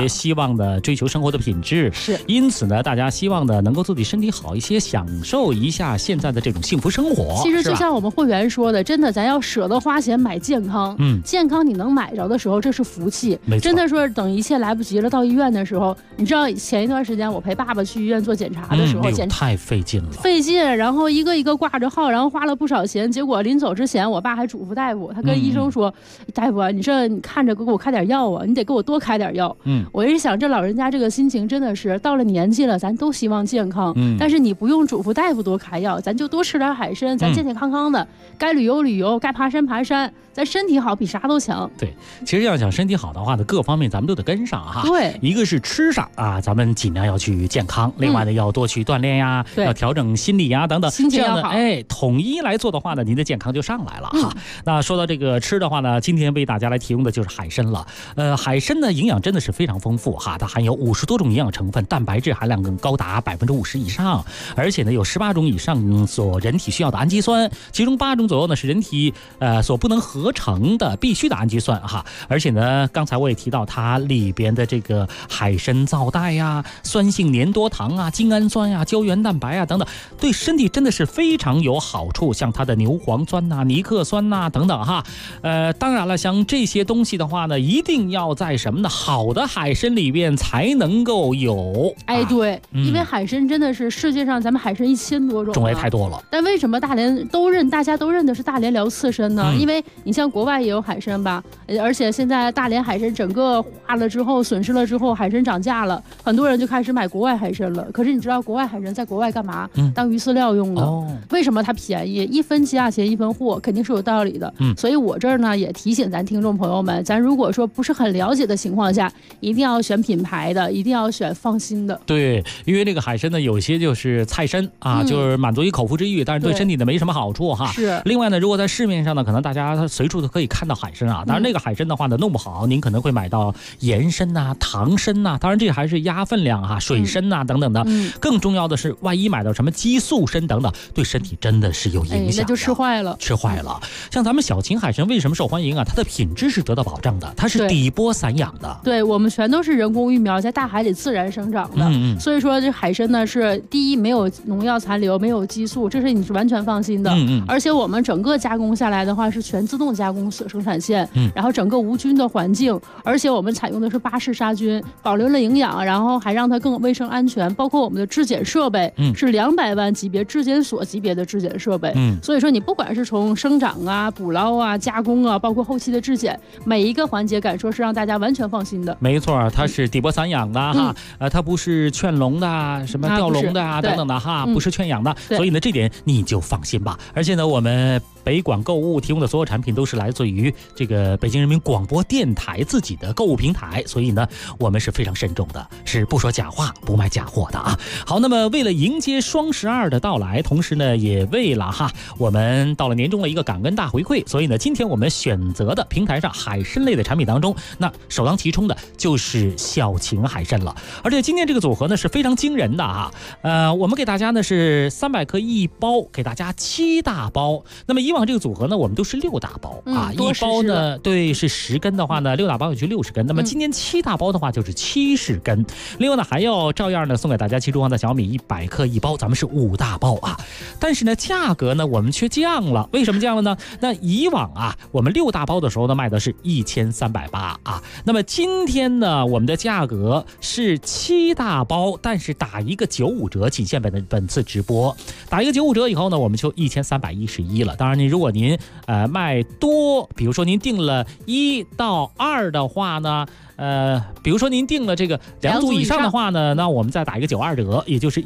[SPEAKER 17] 望的追求生活的品质，
[SPEAKER 18] 是，
[SPEAKER 17] 因此呢，大家希望呢能够自己身体好一些，享受一下现在的这种幸福生活。
[SPEAKER 18] 其实就像我们会员说的，真的咱要舍得花钱买健康，健康你能买着的时候，这是福气。真的说等一切来不及了，到医院的时候，你知道前一段时间我陪爸爸去医院做检查的时候，
[SPEAKER 17] 太费劲了，
[SPEAKER 18] 费劲，然后一个一个挂着号，然后花了不少钱。结果临走之前，我爸还嘱咐大夫，他跟医生说：“大夫，你看着给我开点药啊，你得给我多开点药。”我一想，这老人家这个心情真的是到了年纪了，咱都希望健康，但是你不用嘱咐大夫多开药，咱就多吃点海参，咱健健康康的，该旅游旅游，该爬山爬山，咱身体好比啥都强。
[SPEAKER 17] 对，其实要想身体好的话呢，各方面咱们都得跟上哈。
[SPEAKER 18] 对，
[SPEAKER 17] 一个是吃上啊，咱们尽量要去健康，另外呢要多去锻炼呀，要调整心理呀等等，
[SPEAKER 18] 心情要好。
[SPEAKER 17] 统一来做的话呢，您的健康就上来了哈。那说到这个吃的话呢，今天为大家来提供的就是海参了。海参呢营养真的是非常丰富哈，它含有50多种营养成分，蛋白质含量更高达50%以上，而且呢有18种以上所人体需要的氨基酸，其中8种左右呢是人体所不能合成的必须的氨基酸哈。而且呢，刚才我也提到它里边的这个海参皂苷呀、酸性粘多糖啊、精氨酸呀、胶原蛋白啊等等，对身体真的是非常有好处。像它的牛磺酸呐、尼克酸呐等等哈。当然了，像这些东西的话呢，一定要在什么呢？好的海参里边才能够有。
[SPEAKER 18] 对，因为海参真的是世界上咱们海参1000多种，
[SPEAKER 17] 种类太多了。
[SPEAKER 18] 但为什么大家都认的是大连辽刺参呢？因为你像国外也有海参吧，而且现在大连海参整个化了之后，损失了之后，海参涨价了，很多人就开始买国外海参了。可是你知道国外海参在国外干嘛？当鱼饲料用的。为什么它便宜？1分价钱1分货，肯定是有道理的。所以我这儿呢也提醒咱听众朋友们，咱如果说不是很了解的情况下，一定要选品牌的，一定要选放心的。
[SPEAKER 17] 对，因为这个海参呢，有些就是菜参啊，就是满足于口腹之欲，但是对身体呢没什么好处哈。
[SPEAKER 18] 是。
[SPEAKER 17] 另外呢，如果在市面上呢，可能大家随处都可以看到海参啊，当然那个海参的话呢，弄不好您可能会买到盐参呐、糖参呐，当然这还是压分量哈，水参呐等等的。更重要的是，万一买到什么激素参等等，对身体真的是有影响。
[SPEAKER 18] 那就吃坏了。
[SPEAKER 17] 像咱们小秦海参为什么受欢迎啊？它的品质是得到保障的，它是底波散养的。
[SPEAKER 18] 对，我们全都是人工育苗，在大海里自然生长的。所以说这海参呢是第一没有农药残留，没有激素，这是你是完全放心的。而且我们整个加工下来的话是全自动加工生产线，然后整个无菌的环境，而且我们采用的是巴氏杀菌，保留了营养，然后还让它更卫生安全。包括我们的质检设备是200万级别质检所级别的质检设备。所以说你不管是从生长啊、捕捞啊、加工啊，包括后期的质检，每一个环节敢说是让大家完全放心的。
[SPEAKER 17] 没错，它是底波散养的哈，它不是劝笼的、什么吊笼的啊等等的哈，不是劝养的，所以呢这点你就放心吧。而且呢，我们北广购物提供的所有产品都是来自于这个北京人民广播电台自己的购物平台，所以呢我们是非常慎重的，是不说假话、不卖假货的啊。好，那么为了迎接双12的到来，同时呢也为了我们到了年终的一个感恩大回馈，所以呢今天我们选择的平台上海参类的产品当中，那首当其冲的就是小秦海参了。而且今天这个组合呢是非常惊人的啊，我们给大家呢是300克1包，给大家7大包。那么以往这个组合呢我们都是6大包啊，一包呢对是10根的话呢，6大包也就60根。那么今天7大包的话就是70根。另外呢还要照样呢送给大家7中华的小米100克1包，咱们是5大包啊。但是呢价格呢我们却降了，为什么降了呢？那以往啊我们6大包的时候呢卖的是1380啊，那么今天呢我们的价格是7大包，但是打一个95折，仅限本次直播打一个95折以后呢，我们就1311了。当然如果您卖多，比如说您订了1到2的话呢，比如说您订了这个2组以上的话呢，那我们再打一个92折，也就是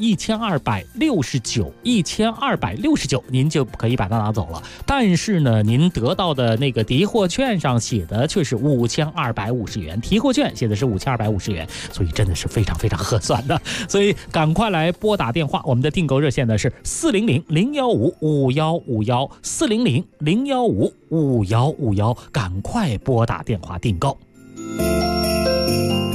[SPEAKER 17] 1269，您就可以把它拿走了。但是呢，您得到的那个抵货券上写的却是5250元，提货券写的是5250元，所以真的是非常非常合算的。所以赶快来拨打电话，我们的订购热线呢是400-015-5151，400-015-5151，赶快拨打电话订购。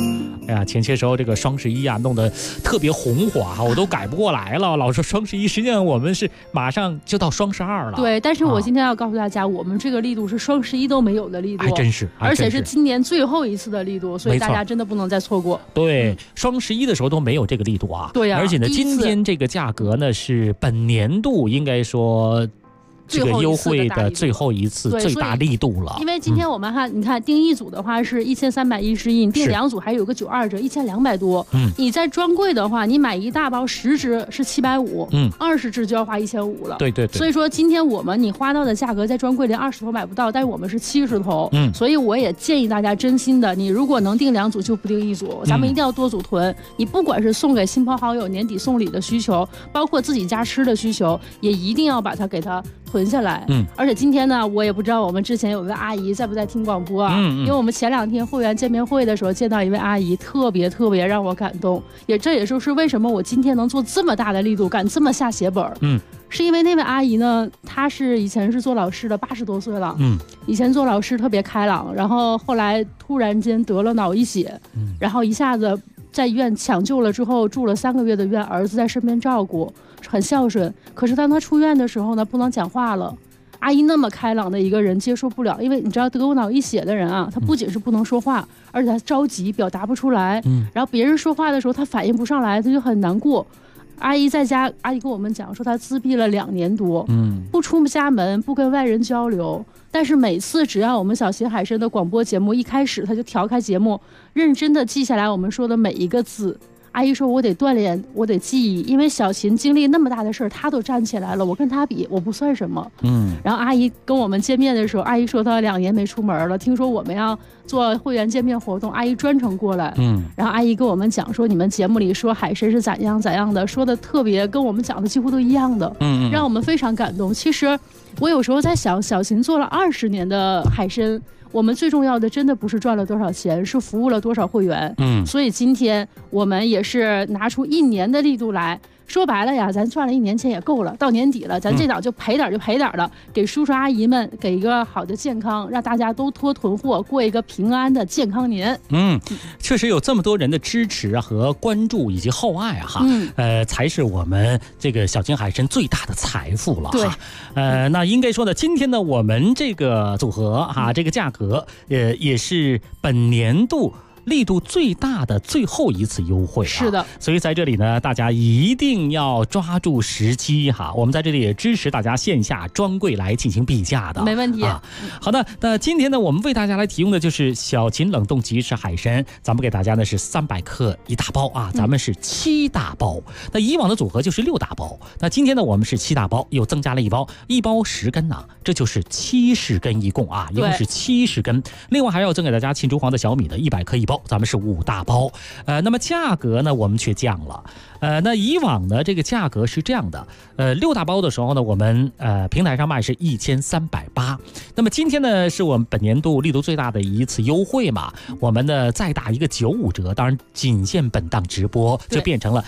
[SPEAKER 17] 哎呀，前些时候这个双11啊，弄得特别红火啊，我都改不过来了。老说双11，实际上我们是马上就到双12了。
[SPEAKER 18] 对，但是我今天要告诉大家，我们这个力度是双11都没有的力度，
[SPEAKER 17] 还真是，
[SPEAKER 18] 而且是今年最后一次的力度，所以大家真的不能再错过。
[SPEAKER 17] 对，双11的时候都没有这个力度啊。
[SPEAKER 18] 对呀，
[SPEAKER 17] 而且呢，今天这个价格呢是本年度应该说。这个优惠的最后一次最大力度了，
[SPEAKER 18] 因为今天我们你看订一组的话是1311，你订2组还有个92折，1200多。你在专柜的话，你买一大包10支是750，20支就要花1500了。
[SPEAKER 17] 对。
[SPEAKER 18] 所以说今天你花到的价格在专柜连20头买不到，但是我们是70头。所以我也建议大家真心的，你如果能订2组就不订1组，咱们一定要多组囤。你不管是送给亲朋好友年底送礼的需求，包括自己家吃的需求，也一定要把它给它囤下来。而且今天呢，我也不知道我们之前有位阿姨在不在听广播啊？因为我们前2天会员见面会的时候见到一位阿姨，特别让我感动。这也就是为什么我今天能做这么大的力度，敢这么下血本。是因为那位阿姨呢，她以前是做老师的，80多岁了。以前做老师特别开朗，然后后来突然间得了脑溢血，然后一下子在医院抢救了之后，住了3个月的院，儿子在身边照顾，很孝顺。可是当他出院的时候呢，不能讲话了。阿姨那么开朗的一个人接受不了，因为你知道得过脑溢血的人啊，他不仅是不能说话，而且他着急表达不出来。然后别人说话的时候他反应不上来，他就很难过。阿姨在家，阿姨跟我们讲说她自闭了2年多，不出家门，不跟外人交流。但是每次只要我们小秦海参的广播节目一开始，他就调开节目，认真的记下来我们说的每一个字。阿姨说我得锻炼，我得记忆，因为小秦经历那么大的事儿，她都站起来了，我跟她比我不算什么。然后阿姨跟我们见面的时候，阿姨说她2年没出门了，听说我们要做会员见面活动，阿姨专程过来。然后阿姨跟我们讲说，你们节目里说海参是怎样的，说的特别跟我们讲的几乎都一样的，让我们非常感动。其实我有时候在想，小秦做了20年的海参，我们最重要的真的不是赚了多少钱，是服务了多少会员。所以今天我们也是拿出1年的力度来，说白了呀，咱赚了1年钱也够了，到年底了，咱这档就赔点了，给叔叔阿姨们给一个好的健康，让大家都多囤货，过一个平安的健康年。
[SPEAKER 17] 确实有这么多人的支持和关注以及厚爱哈，才是我们这个小秦海参最大的财富了哈。那应该说呢，今天呢我们这个组合哈，这个价格也是本年度力度最大的最后一次优惠。
[SPEAKER 18] 是的，
[SPEAKER 17] 所以在这里呢，大家一定要抓住时机哈。我们在这里也支持大家线下专柜来进行比价的，
[SPEAKER 18] 没问题。
[SPEAKER 17] 好的，那今天呢，我们为大家来提供的就是小秦冷冻即食海参，咱们给大家呢是300克1大包啊，咱们是7大包。那以往的组合就是6大包，那今天呢我们是7大包，又增加了1包，1包10根呢，这就是70根一共啊，一共是70根。另外还要赠给大家沁竹黄的小米的100克1包。咱们是5大包，那么价格呢，我们却降了。那以往呢，这个价格是这样的，6大包的时候呢，我们平台上卖是1380。那么今天呢，是我们本年度力度最大的一次优惠嘛，我们呢再打一个95折，当然仅限本档直播，就变成了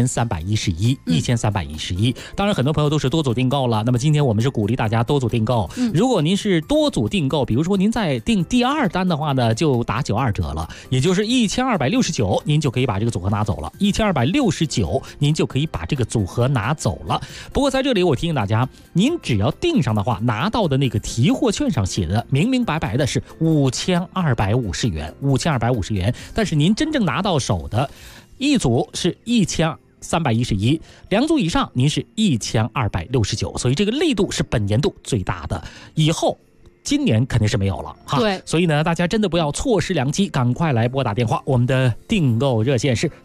[SPEAKER 17] 1311。当然，很多朋友都是多组订购了。那么今天我们是鼓励大家多组订购。如果您是多组订购，比如说您在订第2单的话呢，就打92折了，也就是1269，您就可以把这个组合拿走了。1269，您就可以把这个组合拿走了。不过在这里我提醒大家，您只要订上的话，拿到的那个提货券上写的明明白白的是5250元，5250元，但是您真正拿到手的一组是1311，2组以上您是1269，所以这个力度是本年度最大的。以后今年肯定是没有了哈，
[SPEAKER 18] 对，
[SPEAKER 17] 所以呢，大家真的不要错失良机，赶快来拨打电话。我们的订购热线是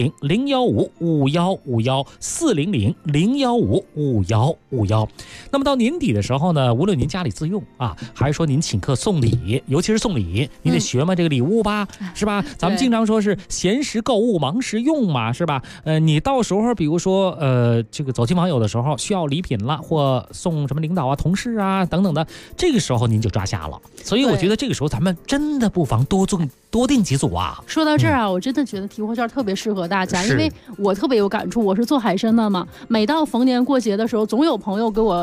[SPEAKER 17] 400-015-5151，400-015-5151。那么到年底的时候呢，无论您家里自用啊，还是说您请客送礼，尤其是送礼，你得学嘛这个礼物吧，是吧？咱们经常说是闲时购物，忙时用嘛，是吧？你到时候比如说这个走亲访友的时候需要礼品了，或送什么领导啊、同事啊等等的，这个时候您就抓瞎了。所以我觉得这个时候咱们真的不妨多订几组啊。
[SPEAKER 18] 说到这儿啊，我真的觉得提货券特别适合大家，因为我特别有感触，我是做海参的嘛，每到逢年过节的时候，总有朋友给我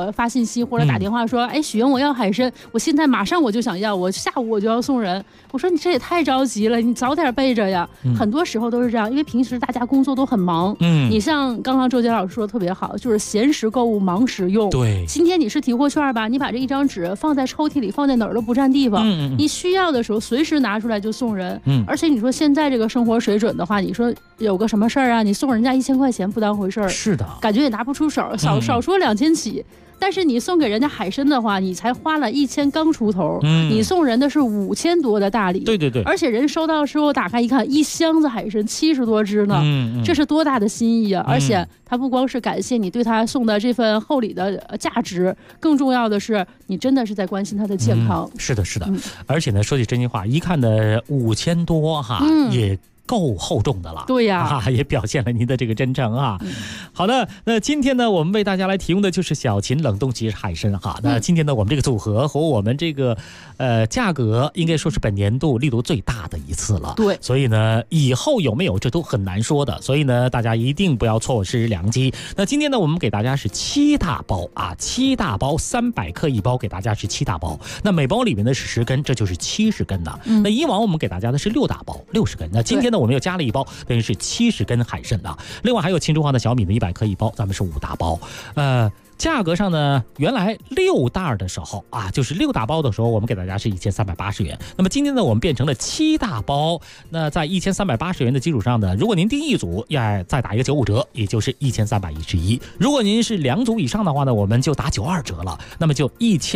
[SPEAKER 18] 我发信息或者打电话说，哎，许愿我要海参，我现在马上我就想要，我下午我就要送人。我说你这也太着急了，你早点备着呀。很多时候都是这样，因为平时大家工作都很忙。你像刚刚周杰老师说的特别好，就是闲时购物，忙时用。
[SPEAKER 17] 对，
[SPEAKER 18] 今天你是提货券吧，你把这一张纸放在抽屉里，放在哪儿都不占地方。你需要的时候随时拿出来就送人。而且你说现在这个生活水准的话，你说有个什么事儿啊，你送人家1000块钱不当回事儿，
[SPEAKER 17] 是的，
[SPEAKER 18] 感觉也拿不出手，少说2000起。但是你送给人家海参的话，你才花了1000刚出头，你送人的是5000多的大礼。
[SPEAKER 17] 对对对，
[SPEAKER 18] 而且人收到之后打开一看，一箱子海参70多只呢，这是多大的心意啊！而且他不光是感谢你对他送的这份厚礼的价值，更重要的是你真的是在关心他的健康。
[SPEAKER 17] 是的，是的。而且呢，说句真心话，一看的5000多哈，也够厚重的了。
[SPEAKER 18] 对呀，
[SPEAKER 17] 也表现了您的这个真诚啊。好的，那今天呢，我们为大家来提供的就是小秦冷冻即食海参哈。那今天呢，我们这个组合和我们这个价格应该说是本年度力度最大的一次了。
[SPEAKER 18] 对，
[SPEAKER 17] 所以呢，以后有没有这都很难说的。所以呢，大家一定不要错失良机。那今天呢，我们给大家是7大包啊，7大包300克一包，给大家是7大包。那每包里面呢是10根，这就是70根的。那以往我们给大家的是6大包60根。那今天呢，我们又加了一包，等于是70根海参啊。另外还有秦中华的小米的100克一包，咱们是5大包。价格上呢，原来6袋的时候啊，就是6大包的时候，我们给大家是1380元。那么今天呢，我们变成了7大包。那在1380元的基础上呢，如果您订一组，要再打一个95折，也就是1311。如果您是2组以上的话呢，我们就打92折了，那么就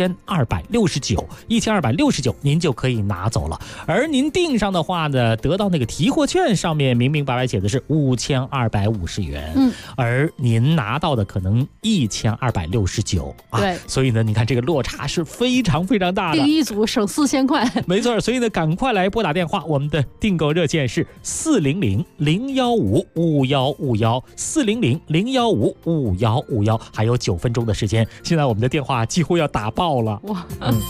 [SPEAKER 17] 1269，1269您就可以拿走了。而您订上的话呢，得到那个提货券上面明明白白写的是5250元，而您拿到的可能1269啊，
[SPEAKER 18] 对，
[SPEAKER 17] 所以呢，你看这个落差是非常非常大的。
[SPEAKER 18] 订一组省4000块，
[SPEAKER 17] 没错。所以呢，赶快来拨打电话，我们的订购热线是400-015-5151，400-015-5151，还有9分钟的时间。现在我们的电话几乎要打爆了。
[SPEAKER 18] 哇，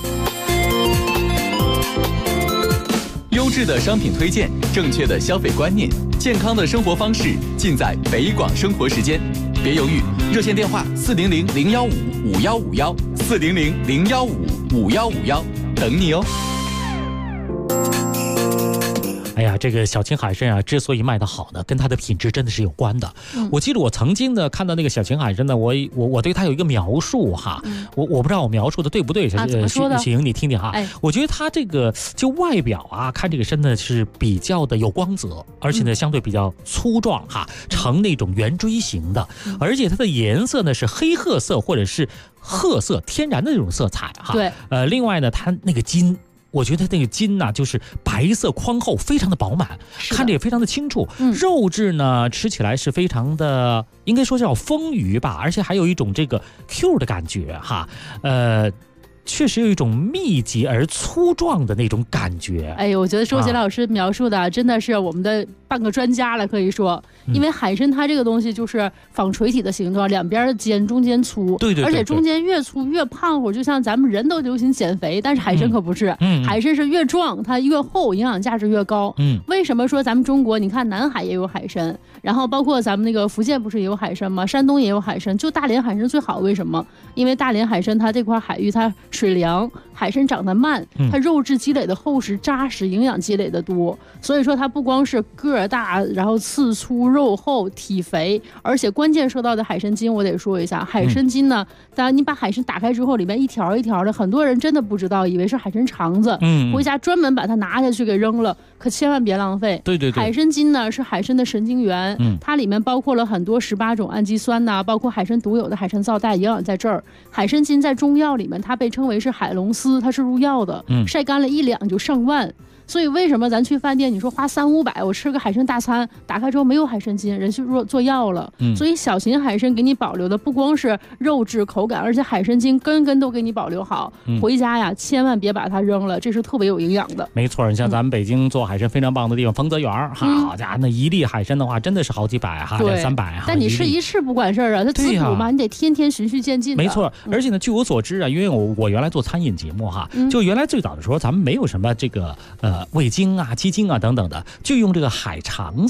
[SPEAKER 11] 优质的商品推荐，正确的消费观念，健康的生活方式，尽在北广生活时间。别犹豫，热线电话400-015-5151，400-015-5151，等你哦。
[SPEAKER 17] 哎呀，这个小秦海参啊，之所以卖得好呢，跟它的品质真的是有关的。我记得我曾经呢看到那个小秦海参呢，我对它有一个描述哈，我不知道我描述的对不对，
[SPEAKER 18] 怎么说的？
[SPEAKER 17] 行，你听听哈。我觉得它这个就外表啊，看这个参呢是比较的有光泽，而且呢相对比较粗壮哈，呈那种圆锥形的，而且它的颜色呢是黑褐色或者是褐色天然的那种色彩哈。
[SPEAKER 18] 对，
[SPEAKER 17] 另外呢，它那个筋。我觉得那个筋呢，就是白色宽厚，非常的饱满，看着也非常的清楚。肉质呢，吃起来是非常的，应该说叫丰腴吧，而且还有一种这个 Q 的感觉哈。确实有一种密集而粗壮的那种感觉。
[SPEAKER 18] 哎，我觉得周杰老师描述的真的是我们的半个专家了，可以说，因为海参它这个东西就是纺锤体的形状，两边尖，中间粗，
[SPEAKER 17] 对，
[SPEAKER 18] 而且中间越粗越胖乎，就像咱们人都流行减肥，但是海参可不是，海参是越壮它越厚，营养价值越高。为什么说咱们中国？你看南海也有海参，然后包括咱们那个福建不是也有海参吗？山东也有海参，就大连海参最好，为什么？因为大连海参它这块海域它水凉，海参长得慢，它肉质积累的厚实扎实，营养积累的多，所以说它不光是个儿大，然后刺粗肉厚体肥，而且关键说到的海参筋，我得说一下，海参筋呢，当然你把海参打开之后，里面一条一条的，很多人真的不知道，以为是海参肠子，回家专门把它拿下去给扔了，可千万别浪费。
[SPEAKER 17] 对，
[SPEAKER 18] 海参筋呢是海参的神经元，它里面包括了很多18种氨基酸呐，包括海参独有的海参皂苷，营养在这儿。海参筋在中药里面，它被称为是海龙丝，它是入药的，晒干了1两就上万。所以为什么咱去饭店，你说花300-500，我吃个海参大餐，打开之后没有海参筋，人去做药了。所以小秦海参给你保留的不光是肉质口感，而且海参筋根根都给你保留好。回家呀，千万别把它扔了，这是特别有营养的。
[SPEAKER 17] 没错，你像咱们北京做海参非常棒的地方，丰泽园，好家伙，那一粒海参的话，真的是好几百哈，200-300哈。
[SPEAKER 18] 但你吃一次不管事儿啊，它滋补嘛，你得天天循序渐进的。
[SPEAKER 17] 没错，而且呢，据我所知啊，因为我原来做餐饮节目哈，就原来最早的时候，咱们没有什么这个味精啊、鸡精啊等等的，就用这个海肠子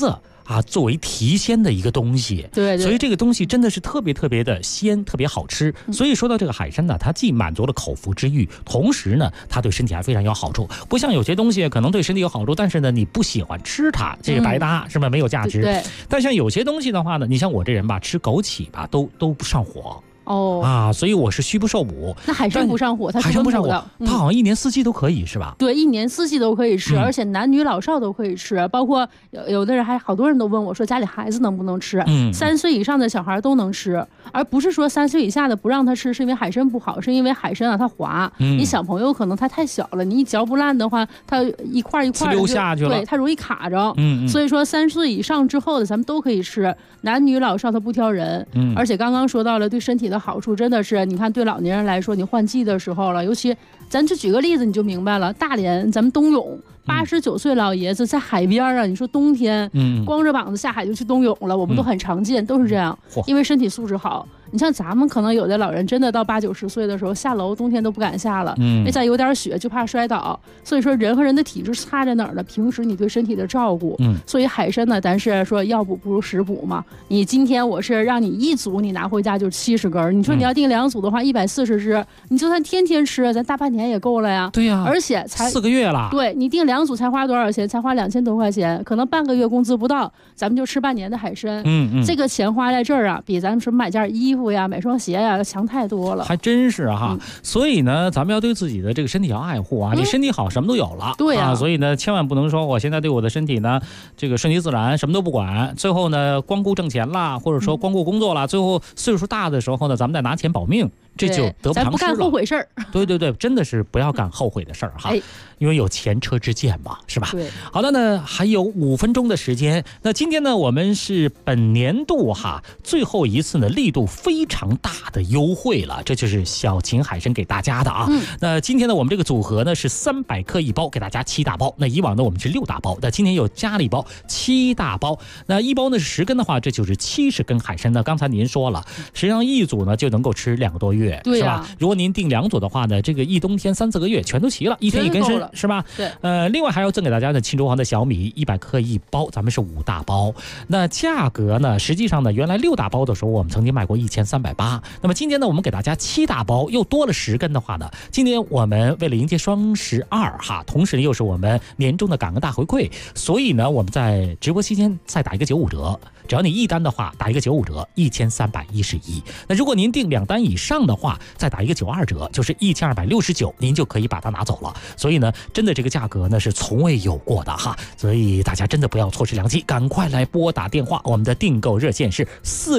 [SPEAKER 17] 啊作为提鲜的一个东西。
[SPEAKER 18] 对，
[SPEAKER 17] 所以这个东西真的是特别特别的鲜，特别好吃。所以说到这个海参呢，它既满足了口腹之欲，同时呢，它对身体还非常有好处。不像有些东西可能对身体有好处，但是呢，你不喜欢吃它，这个白搭，是吧？没有价值。
[SPEAKER 18] 对。
[SPEAKER 17] 但像有些东西的话呢，你像我这人吧，吃枸杞吧，都不上火。所以我是虚不受补。
[SPEAKER 18] 那海参不上火，它是
[SPEAKER 17] 海参不上火
[SPEAKER 18] 的，
[SPEAKER 17] 它好像一年四季都可以是吧？
[SPEAKER 18] 对，一年四季都可以吃，而且男女老少都可以吃，包括有的人好多人都问我说家里孩子能不能吃？3岁以上的小孩都能吃，而不是说3岁以下的不让他吃，是因为海参不好，是因为海参啊它滑，你小朋友可能他太小了，你一嚼不烂的话，它一块一块
[SPEAKER 17] 溜下去了，
[SPEAKER 18] 对，它容易卡着。所以说3岁以上之后的咱们都可以吃，男女老少它不挑人。而且刚刚说到了对身体的好处，真的是你看对老年人来说，你换季的时候了，尤其咱就举个例子你就明白了，大连咱们冬泳89岁老爷子在海边啊，你说冬天光着膀子下海就去冬泳了，我们都很常见，都是这样，因为身体素质好。你像咱们可能有的老人真的到80、90岁的时候下楼冬天都不敢下了，那再有点雪就怕摔倒。所以说人和人的体质差在哪儿呢？平时你对身体的照顾。所以海参呢，咱是说要补不如食补嘛。你今天我是让你一组你拿回家就70根，你说你要订2组的话140只，你就算天天吃，咱大半年也够了呀。
[SPEAKER 17] 对呀，
[SPEAKER 18] 而且才
[SPEAKER 17] 4个月了。
[SPEAKER 18] 对，你订2组才花多少钱？才花2000多块钱，可能半个月工资不到，咱们就吃半年的海参。这个钱花在这儿啊，比咱们什么买件衣服呀、买双鞋呀要强太多了。
[SPEAKER 17] 还真是哈。所以呢，咱们要对自己的这个身体要爱护啊。你身体好，什么都有了。
[SPEAKER 18] 对呀。
[SPEAKER 17] 所以呢，千万不能说我现在对我的身体呢，这个顺其自然，什么都不管，最后呢，光顾挣钱啦，或者说光顾工作啦，最后岁数大的时候呢，咱们再拿钱保命，这就得不偿失了。
[SPEAKER 18] 咱不干后悔事儿。
[SPEAKER 17] 对，真的是不要干后悔的事儿哈。因为有前车之鉴嘛，是吧？
[SPEAKER 18] 对。
[SPEAKER 17] 好的呢，还有5分钟的时间。那今天呢，我们是本年度最后一次呢，力度非常大的优惠了，这就是小秦海参给大家的啊。那今天呢，我们这个组合呢是300克1包，给大家7大包。那以往呢，我们是6大包，那今天又加了1包7大包。那1包呢是10根的话，这就是70根海参呢。刚才您说了，实际上1组呢就能够吃2个多月，
[SPEAKER 18] 对
[SPEAKER 17] 是吧？如果您订2组的话呢，这个一冬天3、4个月全都齐了，一天1根参。是吧？
[SPEAKER 18] 对。
[SPEAKER 17] 另外还要赠给大家的青州黄的小米100克1包，咱们是5大包。那价格呢，实际上呢，原来6大包的时候我们曾经卖过1380。那么今天呢，我们给大家7大包，又多了10根的话呢，今天我们为了迎接双12同时又是我们年终的感恩大回馈，所以呢，我们在直播期间再打一个95折。只要你1单的话，打一个95折，1311。那如果您订2单以上的话，再打一个92折，就是1269，您就可以把它拿走了。所以呢，真的这个价格呢是从未有过的哈，所以大家真的不要错失良机，赶快来拨打电话，我们的订购热线是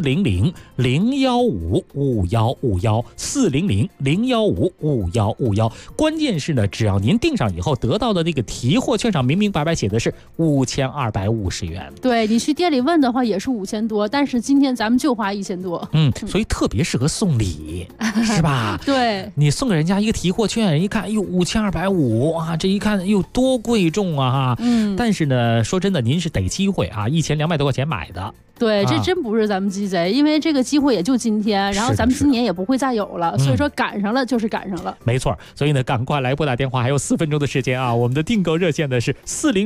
[SPEAKER 17] 400-015-5151，400-015-5151。关键是呢，只要您订上以后得到的那个提货券上明明白白写的是5250元。
[SPEAKER 18] 对，你去店里问的话也是5000多，但是今天咱们就花1000多。
[SPEAKER 17] 所以特别适合送礼，是吧？
[SPEAKER 18] 对，
[SPEAKER 17] 你送给人家一个提货券，人一看，哎呦，5250啊，这一看又多贵重啊哈。但是呢，说真的，您是得机会啊，1200多块钱买的。
[SPEAKER 18] 对，这真不是咱们鸡贼，因为这个机会也就今天，然后咱们今年也不会再有了，所以说赶上了就是赶上了。
[SPEAKER 17] 没错，所以呢，赶快来拨打电话，还有4分钟的时间啊！我们的订购热线呢是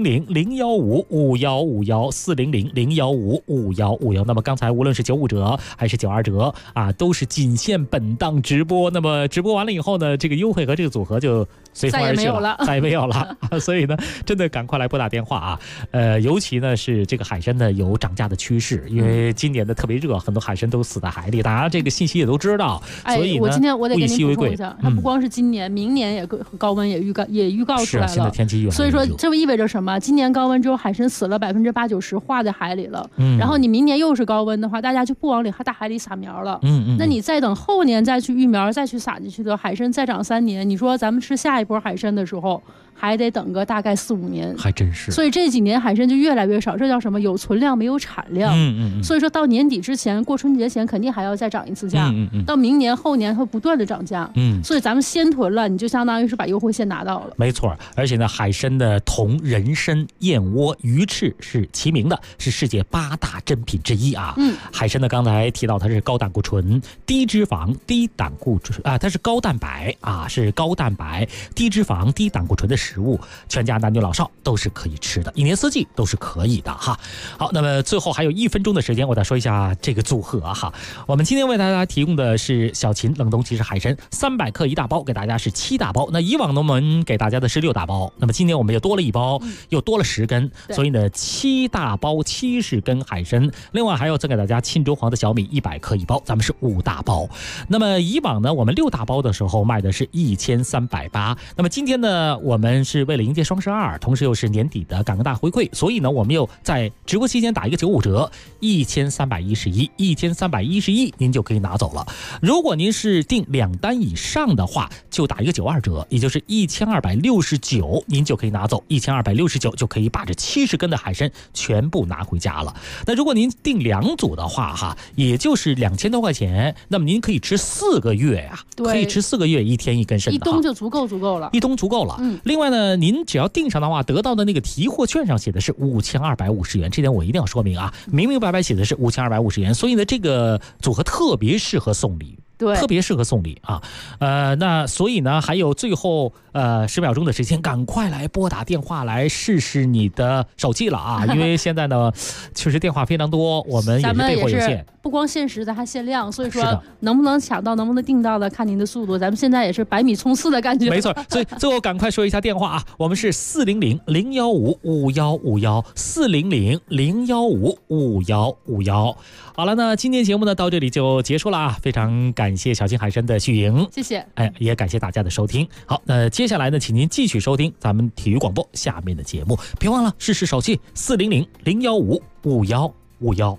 [SPEAKER 17] 400-015-5151，400-015-5151。那么刚才无论是95折还是92折啊，都是仅限本档直播。那么直播完了以后呢，这个优惠和这个组合就随风而去了，再也没有了。所以呢，真的赶快来拨打电话啊！尤其呢是这个海参呢有涨价的趋势。因为今年的特别热，很多海参都死在海里，大家这个信息也都知道。所以呢，
[SPEAKER 18] 我今天我得给你补充一下，它不光是今年，明年也高温也预告出来了。
[SPEAKER 17] 现在天气越来越热，
[SPEAKER 18] 所以说这意味着什么？今年高温之后，海参死了80%、90%化在海里了。然后你明年又是高温的话，大家就不往大海里撒苗了。那你再等后年再去育苗，再去撒进去的海参再长3年，你说咱们吃下一波海参的时候，还得等个大概4、5年，
[SPEAKER 17] 还真是。
[SPEAKER 18] 所以这几年海参就越来越少，这叫什么？有存量没有产量。所以说到年底之前，过春节前肯定还要再涨一次价。到明年后年会不断的涨价。所以咱们先囤了，你就相当于是把优惠先拿到了。
[SPEAKER 17] 没错，而且呢，海参的同人参、燕窝、鱼翅是齐名的，是世界8大珍品之一啊。海参呢，刚才提到它是高胆固醇、低脂肪、低胆固醇啊，它是高蛋白啊，是高蛋白、低脂肪、低胆固醇的食物，全家男女老少都是可以吃的，一年四季都是可以的哈。好，那么最后还有1分钟的时间，我再说一下这个组合哈。我们今天为大家提供的是小秦冷冻即食海参300克1大包，给大家是7大包。那以往呢我们给大家的是6大包，那么今年我们又多了1包，又多了10根，所以呢7大包70根海参，另外还要赠给大家沁州黄的小米100克1包，咱们是5大包。那么以往呢我们6大包的时候卖的是1380，那么今天呢我们是为了迎接双12，同时又是年底的感恩大回馈，所以呢我们又在直播期间打一个95折，1311您就可以拿走了。如果您是订2单以上的话，就打一个92折，也就是1269，您就可以拿走，1269就可以把这70根的海参全部拿回家了。那如果您订2组的话哈，也就是2000多块钱，那么您可以吃4个月呀，可以吃4个月，1天1根参的，
[SPEAKER 18] 一冬就足够了，
[SPEAKER 17] 一冬足够了。另外呢，您只要订上的话，得到的那个提货券上写的是5250元，这点我一定要说明啊，明明白白写的是5250元，所以呢，这个组合特别适合送礼。
[SPEAKER 18] 对，
[SPEAKER 17] 特别适合送礼啊，那所以呢，还有最后10秒钟的时间，赶快来拨打电话来试试你的手气了啊！因为现在呢，确实电话非常多，我们也是备货有限，
[SPEAKER 18] 不光限时，咱还限量，所以说能不能抢到，能不能订到的，看您的速度。咱们现在也是百米冲刺的感觉，
[SPEAKER 17] 没错。所以最后赶快说一下电话啊，我们是400-015-5151，400-015-5151。好了，那今天节目呢到这里就结束了啊，非常感谢小秦海参的续营，
[SPEAKER 18] 谢谢，
[SPEAKER 17] 也感谢大家的收听。好，那接下来呢，请您继续收听咱们体育广播下面的节目，别忘了试试手气，400-015-5151。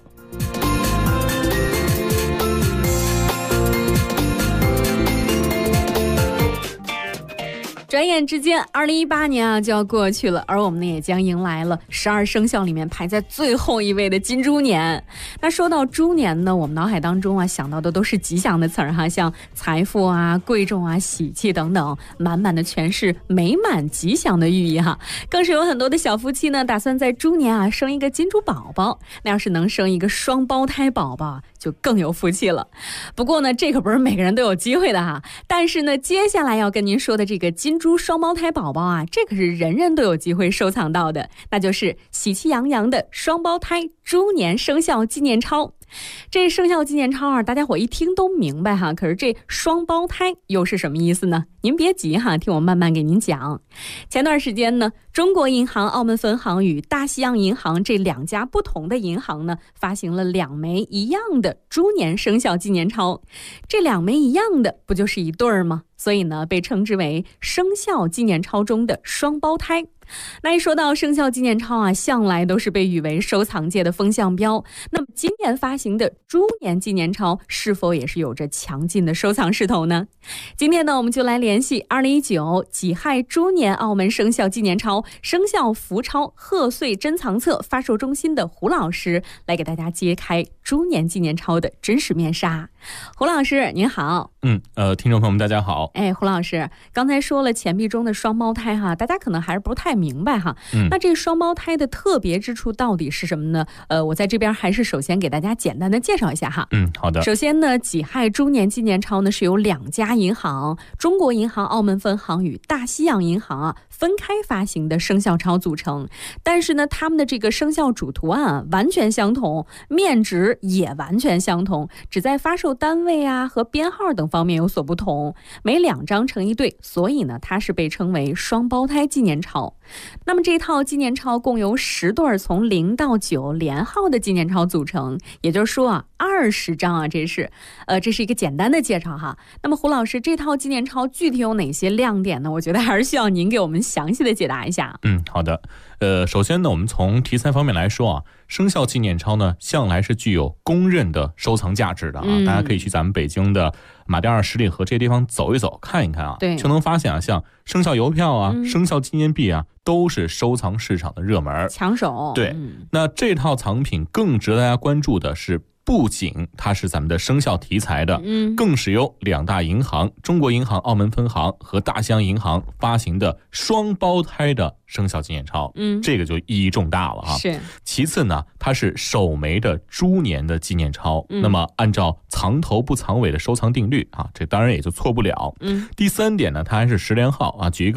[SPEAKER 13] 转眼之间，2018年啊就要过去了，而我们呢也将迎来了12生肖里面排在最后一位的金猪年。那说到猪年呢，我们脑海当中啊想到的都是吉祥的词儿哈，像财富啊、贵重啊、喜气等等，满满的全是美满吉祥的寓意哈。更是有很多的小夫妻呢，打算在猪年啊生一个金猪宝宝，那要是能生一个双胞胎宝宝，就更有福气了。不过呢，这可不是每个人都有机会的哈。但是呢，接下来要跟您说的这个金猪双胞胎宝宝啊，这可是人人都有机会收藏到的，那就是喜气洋洋的双胞胎猪年生肖纪念钞。这生肖纪念钞啊，大家伙一听都明白哈，可是这双胞胎又是什么意思呢？您别急哈，听我慢慢给您讲。前段时间呢，中国银行澳门分行与大西洋银行这2家不同的银行呢，发行了2枚一样的猪年生肖纪念钞。这2枚一样的，不就是一对儿吗？所以呢，被称之为生肖纪念钞中的双胞胎。那一说到生肖纪念钞啊，向来都是被誉为收藏界的风向标。那么今年发行的猪年纪念钞是否也是有着强劲的收藏势头呢？今天呢，我们就来联系2019己亥猪年澳门生肖纪念钞生肖福钞贺岁珍藏册发售中心的胡老师，来给大家揭开猪年纪念钞的真实面纱。胡老师您好。
[SPEAKER 14] 听众朋友们大家好。
[SPEAKER 13] 胡老师刚才说了钱币中的双胞胎哈，大家可能还是不太明白哈。那这双胞胎的特别之处到底是什么呢？我在这边还是首先给大家简单的介绍一下哈。
[SPEAKER 14] 好的。
[SPEAKER 13] 首先呢，己亥猪年纪念钞呢是由2家银行，中国银行澳门分行与大西洋银行啊分开发行的生肖钞组成。但是呢，他们的这个生肖主图案啊完全相同，面值也完全相同，只在发售单位啊和编号等方面有所不同，每2张成一对，所以呢，它是被称为双胞胎纪念钞。那么这套纪念钞共由10对从0到9连号的纪念钞组成，也就是说啊，20张啊，这是一个简单的介绍哈。那么胡老师，这套纪念钞具体有哪些亮点呢？我觉得还是需要您给我们详细的解答一下。
[SPEAKER 14] 好的。首先呢，我们从题材方面来说啊，生肖纪念钞呢，向来是具有公认的收藏价值的啊。大家可以去咱们北京的马甸二十里河这些地方走一走，看一看啊，就能发现啊，像生肖邮票啊、生肖纪念币啊，都是收藏市场的热门
[SPEAKER 13] 抢手。
[SPEAKER 14] 对，那这套藏品更值得大家关注的是，不仅它是咱们的生肖题材的，更是由2大银行，中国银行澳门分行和大西洋银行发行的双胞胎的生肖纪念钞，这个就意义重大了啊。
[SPEAKER 13] 是。
[SPEAKER 14] 其次呢，它是首枚的猪年的纪念钞，那么按照藏头不藏尾的收藏定律啊，这当然也就错不了。第3点呢，它还是10连号啊。举一个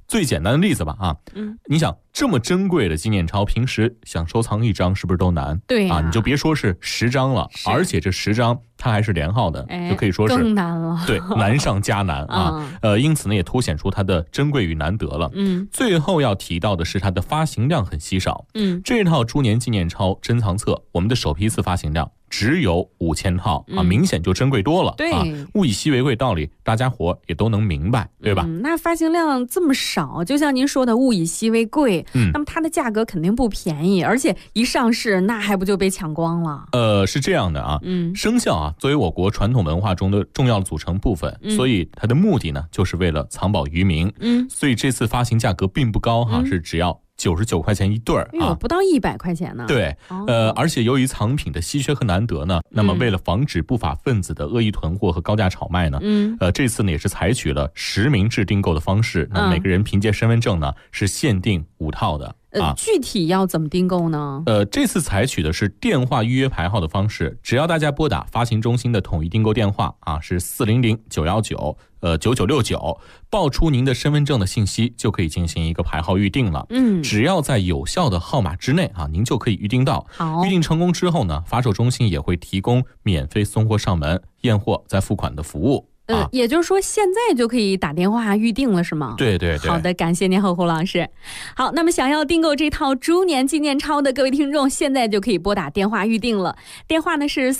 [SPEAKER 14] 最简单的例子吧啊，你想这么珍贵的纪念钞，平时想收藏1张是不是都难？
[SPEAKER 13] 对
[SPEAKER 14] 啊，你就别说是10张了，而且这10张它还是连号的，就可以说是
[SPEAKER 13] 更难了。
[SPEAKER 14] 对，难上加难啊。因此呢，也凸显出它的珍贵与难得了。最后要提到的是它的发行量很稀少。这套猪年纪念钞珍藏册，我们的首批次发行量只有5000套啊，明显就珍贵多了。
[SPEAKER 13] 对，
[SPEAKER 14] 物以稀为贵道理，大家伙也都能明白，对吧？
[SPEAKER 13] 那发行量这么少，就像您说的物以稀为贵，那么它的价格肯定不便宜，而且一上市那还不就被抢光了？
[SPEAKER 14] 是这样的啊，生肖啊作为我国传统文化中的重要的组成部分，所以它的目的呢就是为了藏宝于民。所以这次发行价格并不高哈，是只要99块钱一对啊，
[SPEAKER 13] 不到100块钱呢。
[SPEAKER 14] 对，而且由于藏品的稀缺和难得呢，那么为了防止不法分子的恶意囤货和高价炒卖呢，这次呢也是采取了实名制订购的方式，那每个人凭借身份证呢是限定5套的。
[SPEAKER 13] 具体要怎么订购呢？
[SPEAKER 14] 这次采取的是电话预约排号的方式，只要大家拨打发行中心的统一订购电话啊，是400-919-9969，报出您的身份证的信息，就可以进行一个排号预定了。只要在有效的号码之内啊，您就可以预定到。预定成功之后呢，发售中心也会提供免费送货上门、验货再付款的服务。
[SPEAKER 13] 也就是说现在就可以打电话预定了是吗？
[SPEAKER 14] 对对对。
[SPEAKER 13] 好的，感谢您胡老师。好，那么想要订购这套猪年纪念钞的各位听众，现在就可以拨打电话预定了。电话呢是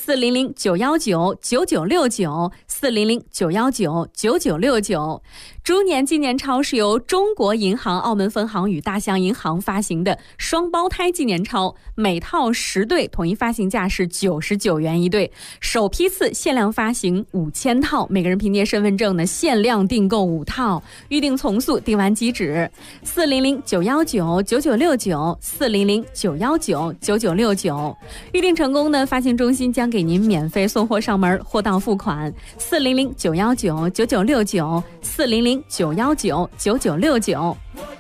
[SPEAKER 13] 400-919-9969，400-919-9969。猪年纪念钞是由中国银行澳门分行与大象银行发行的双胞胎纪念钞，每套10对，统一发行价是99元一对，首批次限量发行5000套，每个人凭借身份证呢限量订购5套，预定从速，订完即止。400-919-9969，400-919-9969，预定成功呢，发行中心将给您免费送货上门，货到付款。400-919-9969，400-919-9969。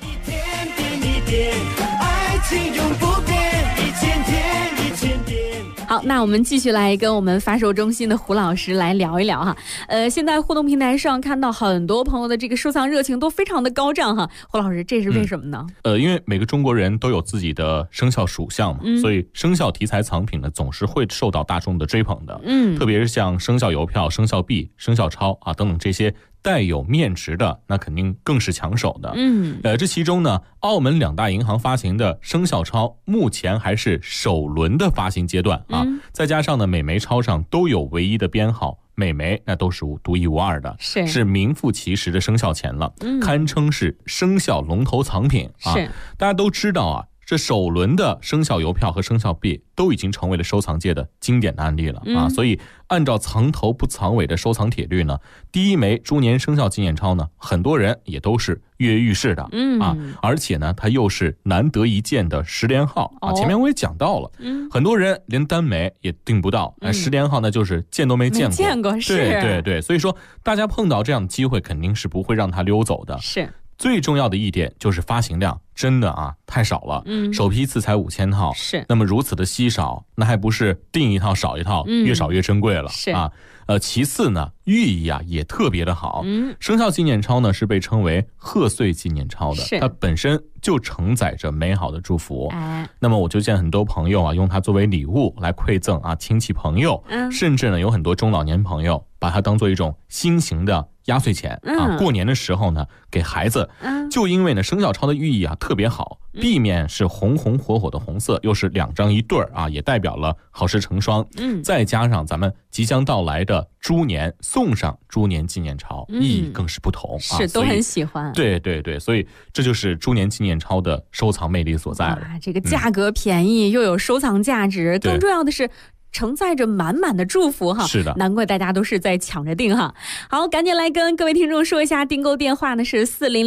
[SPEAKER 13] 好，那我们继续来跟我们发售中心的胡老师来聊一聊哈。现在互动平台上看到很多朋友的这个收藏热情都非常的高涨哈。胡老师，这是为什么呢？
[SPEAKER 14] 因为每个中国人都有自己的生肖属相嘛，所以生肖题材藏品呢总是会受到大众的追捧的。特别是像生肖邮票、生肖币、生肖钞啊等等这些带有面值的，那肯定更是抢手的。这其中呢，澳门2大银行发行的生肖钞目前还是首轮的发行阶段啊，再加上呢每枚钞上都有唯一的编号，每枚那都是独一无二的，是名副其实的生肖钱了，堪称是生肖龙头藏品啊。大家都知道啊，这首轮的生肖邮票和生肖币都已经成为了收藏界的经典的案例了啊，所以按照藏头不藏尾的收藏铁律呢，第一枚猪年生肖纪念钞呢，很多人也都是跃跃欲试的啊，而且呢，它又是难得一见的10连号啊。前面我也讲到了，很多人连单枚也订不到，10连号呢就是见都没见过，对对对，所以说大家碰到这样的机会，肯定是不会让它溜走的。
[SPEAKER 13] 是。
[SPEAKER 14] 最重要的一点就是发行量真的啊太少了，首批次才5000套，
[SPEAKER 13] 是。
[SPEAKER 14] 那么如此的稀少，那还不是订一套少一套，越少越珍贵了啊。其次呢，寓意啊也特别的好。生肖纪念钞呢是被称为贺岁纪念钞的，它本身就承载着美好的祝福。那么我就见很多朋友啊用它作为礼物来馈赠啊亲戚朋友，甚至呢有很多中老年朋友把它当做一种新型的压岁钱啊，过年的时候呢给孩子。就因为呢生肖钞的寓意啊特别好，币面是红红火火的红色，又是2张一对啊，也代表了好事成双。再加上咱们即将到来的猪年，送上猪年纪念钞，意义更是不同啊，
[SPEAKER 13] 是都很喜欢。
[SPEAKER 14] 对对对，所以这就是猪年纪念钞的收藏魅力所在了。
[SPEAKER 13] 这个价格便宜，又有收藏价值，更重要的是承载着满满的祝福哈，
[SPEAKER 14] 是的，
[SPEAKER 13] 难怪大家都是在抢着订哈。好，赶紧来跟各位听众说一下，订购电话呢是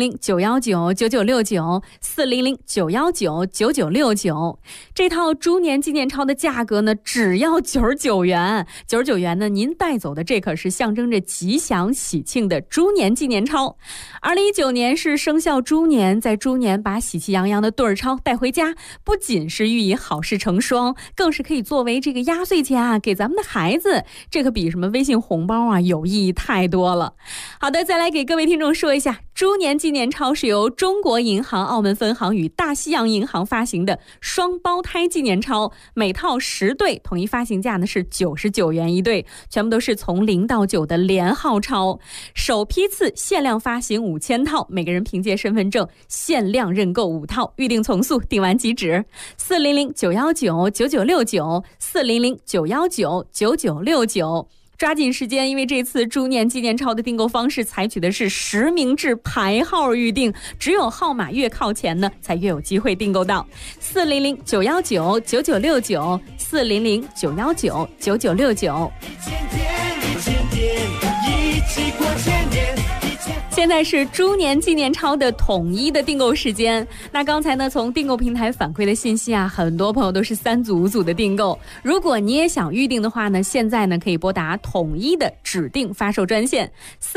[SPEAKER 13] 400-919-9969，400-919-9969。这套猪年纪念钞的价格呢只要99元，99元呢您带走的这可是象征着吉祥喜庆的猪年纪念钞。2019年是生肖猪年，在猪年把喜气洋洋的对儿钞带回家，不仅是寓意好事成双，更是可以作为这个压岁钱啊给咱们的孩子，这可比什么微信红包啊有意义太多了。好的，再来给各位听众说一下，猪猪年纪念钞是由中国银行澳门分行与大西洋银行发行的双胞胎纪念钞，每套10对，统一发行价呢是99元一对，全部都是从0到9的连号钞。首批次限量发行5000套，每个人凭借身份证限量认购5套，预定从速，订完即止。400-919-9969，400-919-9969。抓紧时间，因为这次猪年纪念钞的订购方式采取的是实名制排号预订，只有号码越靠前呢，才越有机会订购到。400-919-9969，400-919-9969。现在是猪年纪念钞的统一的订购时间。那刚才呢，从订购平台反馈的信息啊，很多朋友都是3组5组的订购。如果你也想预定的话呢，现在呢可以拨打统一的指定发售专线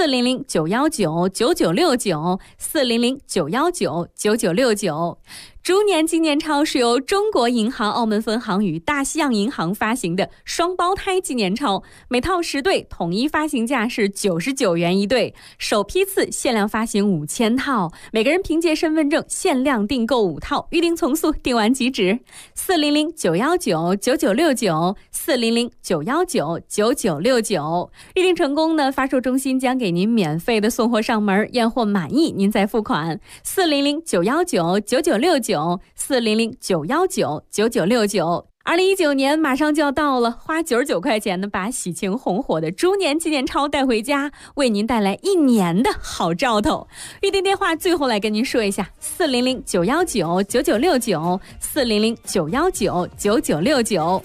[SPEAKER 13] 400-919-9969，400-919-9969。猪年纪念钞是由中国银行澳门分行与大西洋银行发行的双胞胎纪念钞，每套10对，统一发行价是99元一对，首批次限量发行5000套，每个人凭借身份证限量订购5套，预定从速，订完即止。400-919-9969，400-919-9969。预定成功呢，发售中心将给您免费的送货上门，验货满意您再付款。400-919-9969，400-919-9969。2019年马上就要到了，花99块钱呢，把喜庆红火的猪年纪念钞带回家，为您带来1年的好兆头。预订电话最后来跟您说一下：400-919-9969，400-919-9969。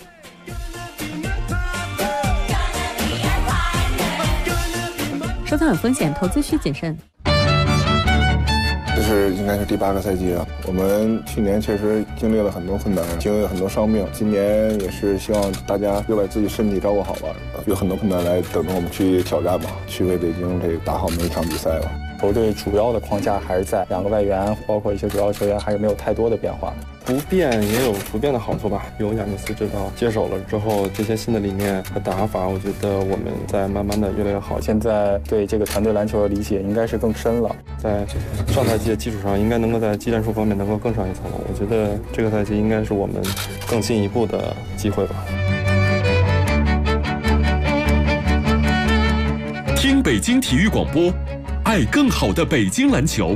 [SPEAKER 13] 收藏有风险，投资需谨慎。
[SPEAKER 19] 这是应该是第8个赛季了。我们去年确实经历了很多困难，经历了很多伤病。今年也是希望大家又把自己身体照顾好吧，有很多困难来等着我们去挑战吧，去为北京这打好每一场比赛吧。
[SPEAKER 20] 球队主要的框架还是在2个外援，包括一些主要球员还是没有太多的变化。
[SPEAKER 21] 不变也有不变的好处吧。有亚尼斯指导接手了之后，这些新的理念和打法，我觉得我们在慢慢的越来越好。
[SPEAKER 20] 现在对这个团队篮球的理解应该是更深了，
[SPEAKER 21] 在上赛季的基础上，应该能够在技战术方面能够更上一层楼。我觉得这个赛季应该是我们更进一步的机会吧。
[SPEAKER 3] 听北京体育广播，爱更好的北京篮球。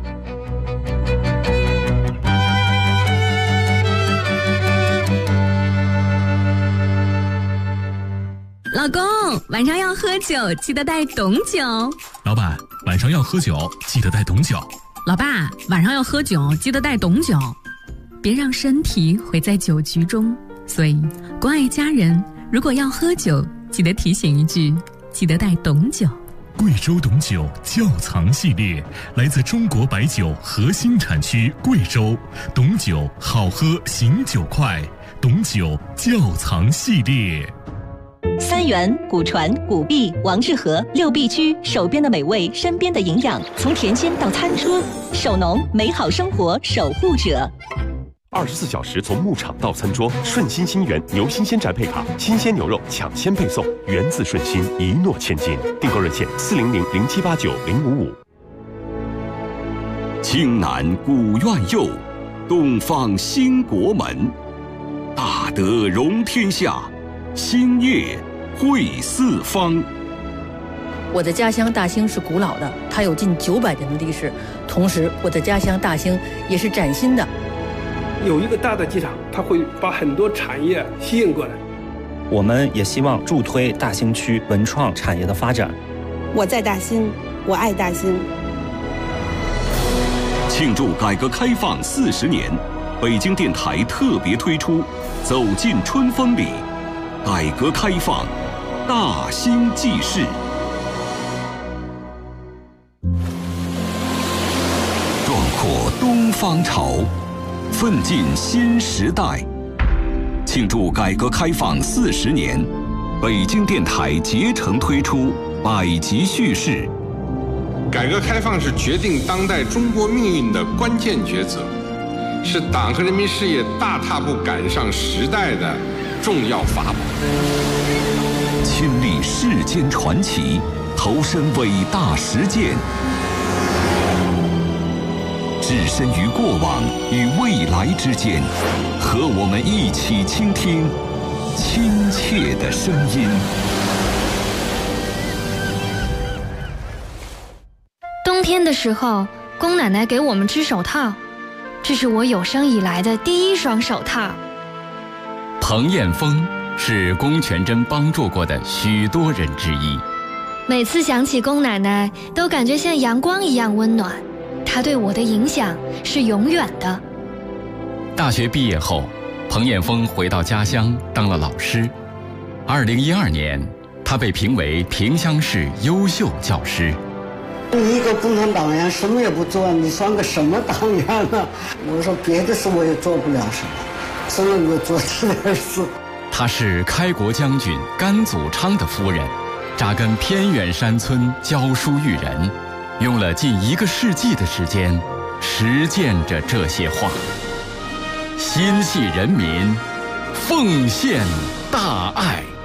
[SPEAKER 22] 老公，晚上要喝酒，记得带董酒。
[SPEAKER 23] 老板，晚上要喝酒，记得带董酒。
[SPEAKER 22] 老爸，晚上要喝酒，记得带董酒。别让身体毁在酒局中。所以，关爱家人，如果要喝酒，记得提醒一句，记得带董酒。
[SPEAKER 23] 贵州董酒窖藏系列，来自中国白酒核心产区贵州，董酒好喝醒酒快，董酒窖藏系列。
[SPEAKER 6] 三元、古传、古碧、王致和6必居，手边的美味，身边的营养，从甜心到餐桌，手农美好生活守护者。
[SPEAKER 7] 24小时从牧场到餐桌，顺心新源牛新鲜宅配卡，新鲜牛肉抢先配送，源自顺心，一诺千金。订购热线400-0789-055。
[SPEAKER 1] 青南古院右，东方兴国门，大德容天下，兴业惠四方。
[SPEAKER 24] 我的家乡大兴是古老的，它有近900年的历史，同时我的家乡大兴也是崭新的。
[SPEAKER 25] 有一个大的机场，它会把很多产业吸引过来。
[SPEAKER 26] 我们也希望助推大兴区文创产业的发展。
[SPEAKER 27] 我在大兴，我爱大兴。
[SPEAKER 1] 庆祝改革开放40年，北京电台特别推出《走进春风里》，改革开放大兴纪事。壮阔东方潮，奋进新时代。庆祝改革开放40年，北京电台竭诚推出百集叙事。
[SPEAKER 28] 改革开放是决定当代中国命运的关键抉择，是党和人民事业大踏步赶上时代的重要法宝。
[SPEAKER 1] 亲历世间传奇，投身伟大实践。 置身于过往与未来之间，和我们一起倾听亲切的声音。
[SPEAKER 2] 冬天的时候，宫奶奶给我们织手套，这是我有生以来的第一双手套。
[SPEAKER 4] 彭艳峰是龚全珍帮助过的许多人之一。
[SPEAKER 2] 每次想起龚奶奶，都感觉像阳光一样温暖。她对我的影响是永远的。
[SPEAKER 4] 大学毕业后，彭艳峰回到家乡当了老师。2012年，他被评为萍乡市优秀教师。
[SPEAKER 5] 你一个共产党员什么也不做，你算个什么党员呢？我说别的事我也做不了什么，只能够做这点事。
[SPEAKER 4] 他是开国将军甘祖昌的夫人，扎根偏远山村教书育人，用了近1个世纪的时间实践着这些话。心系人民，奉献大爱。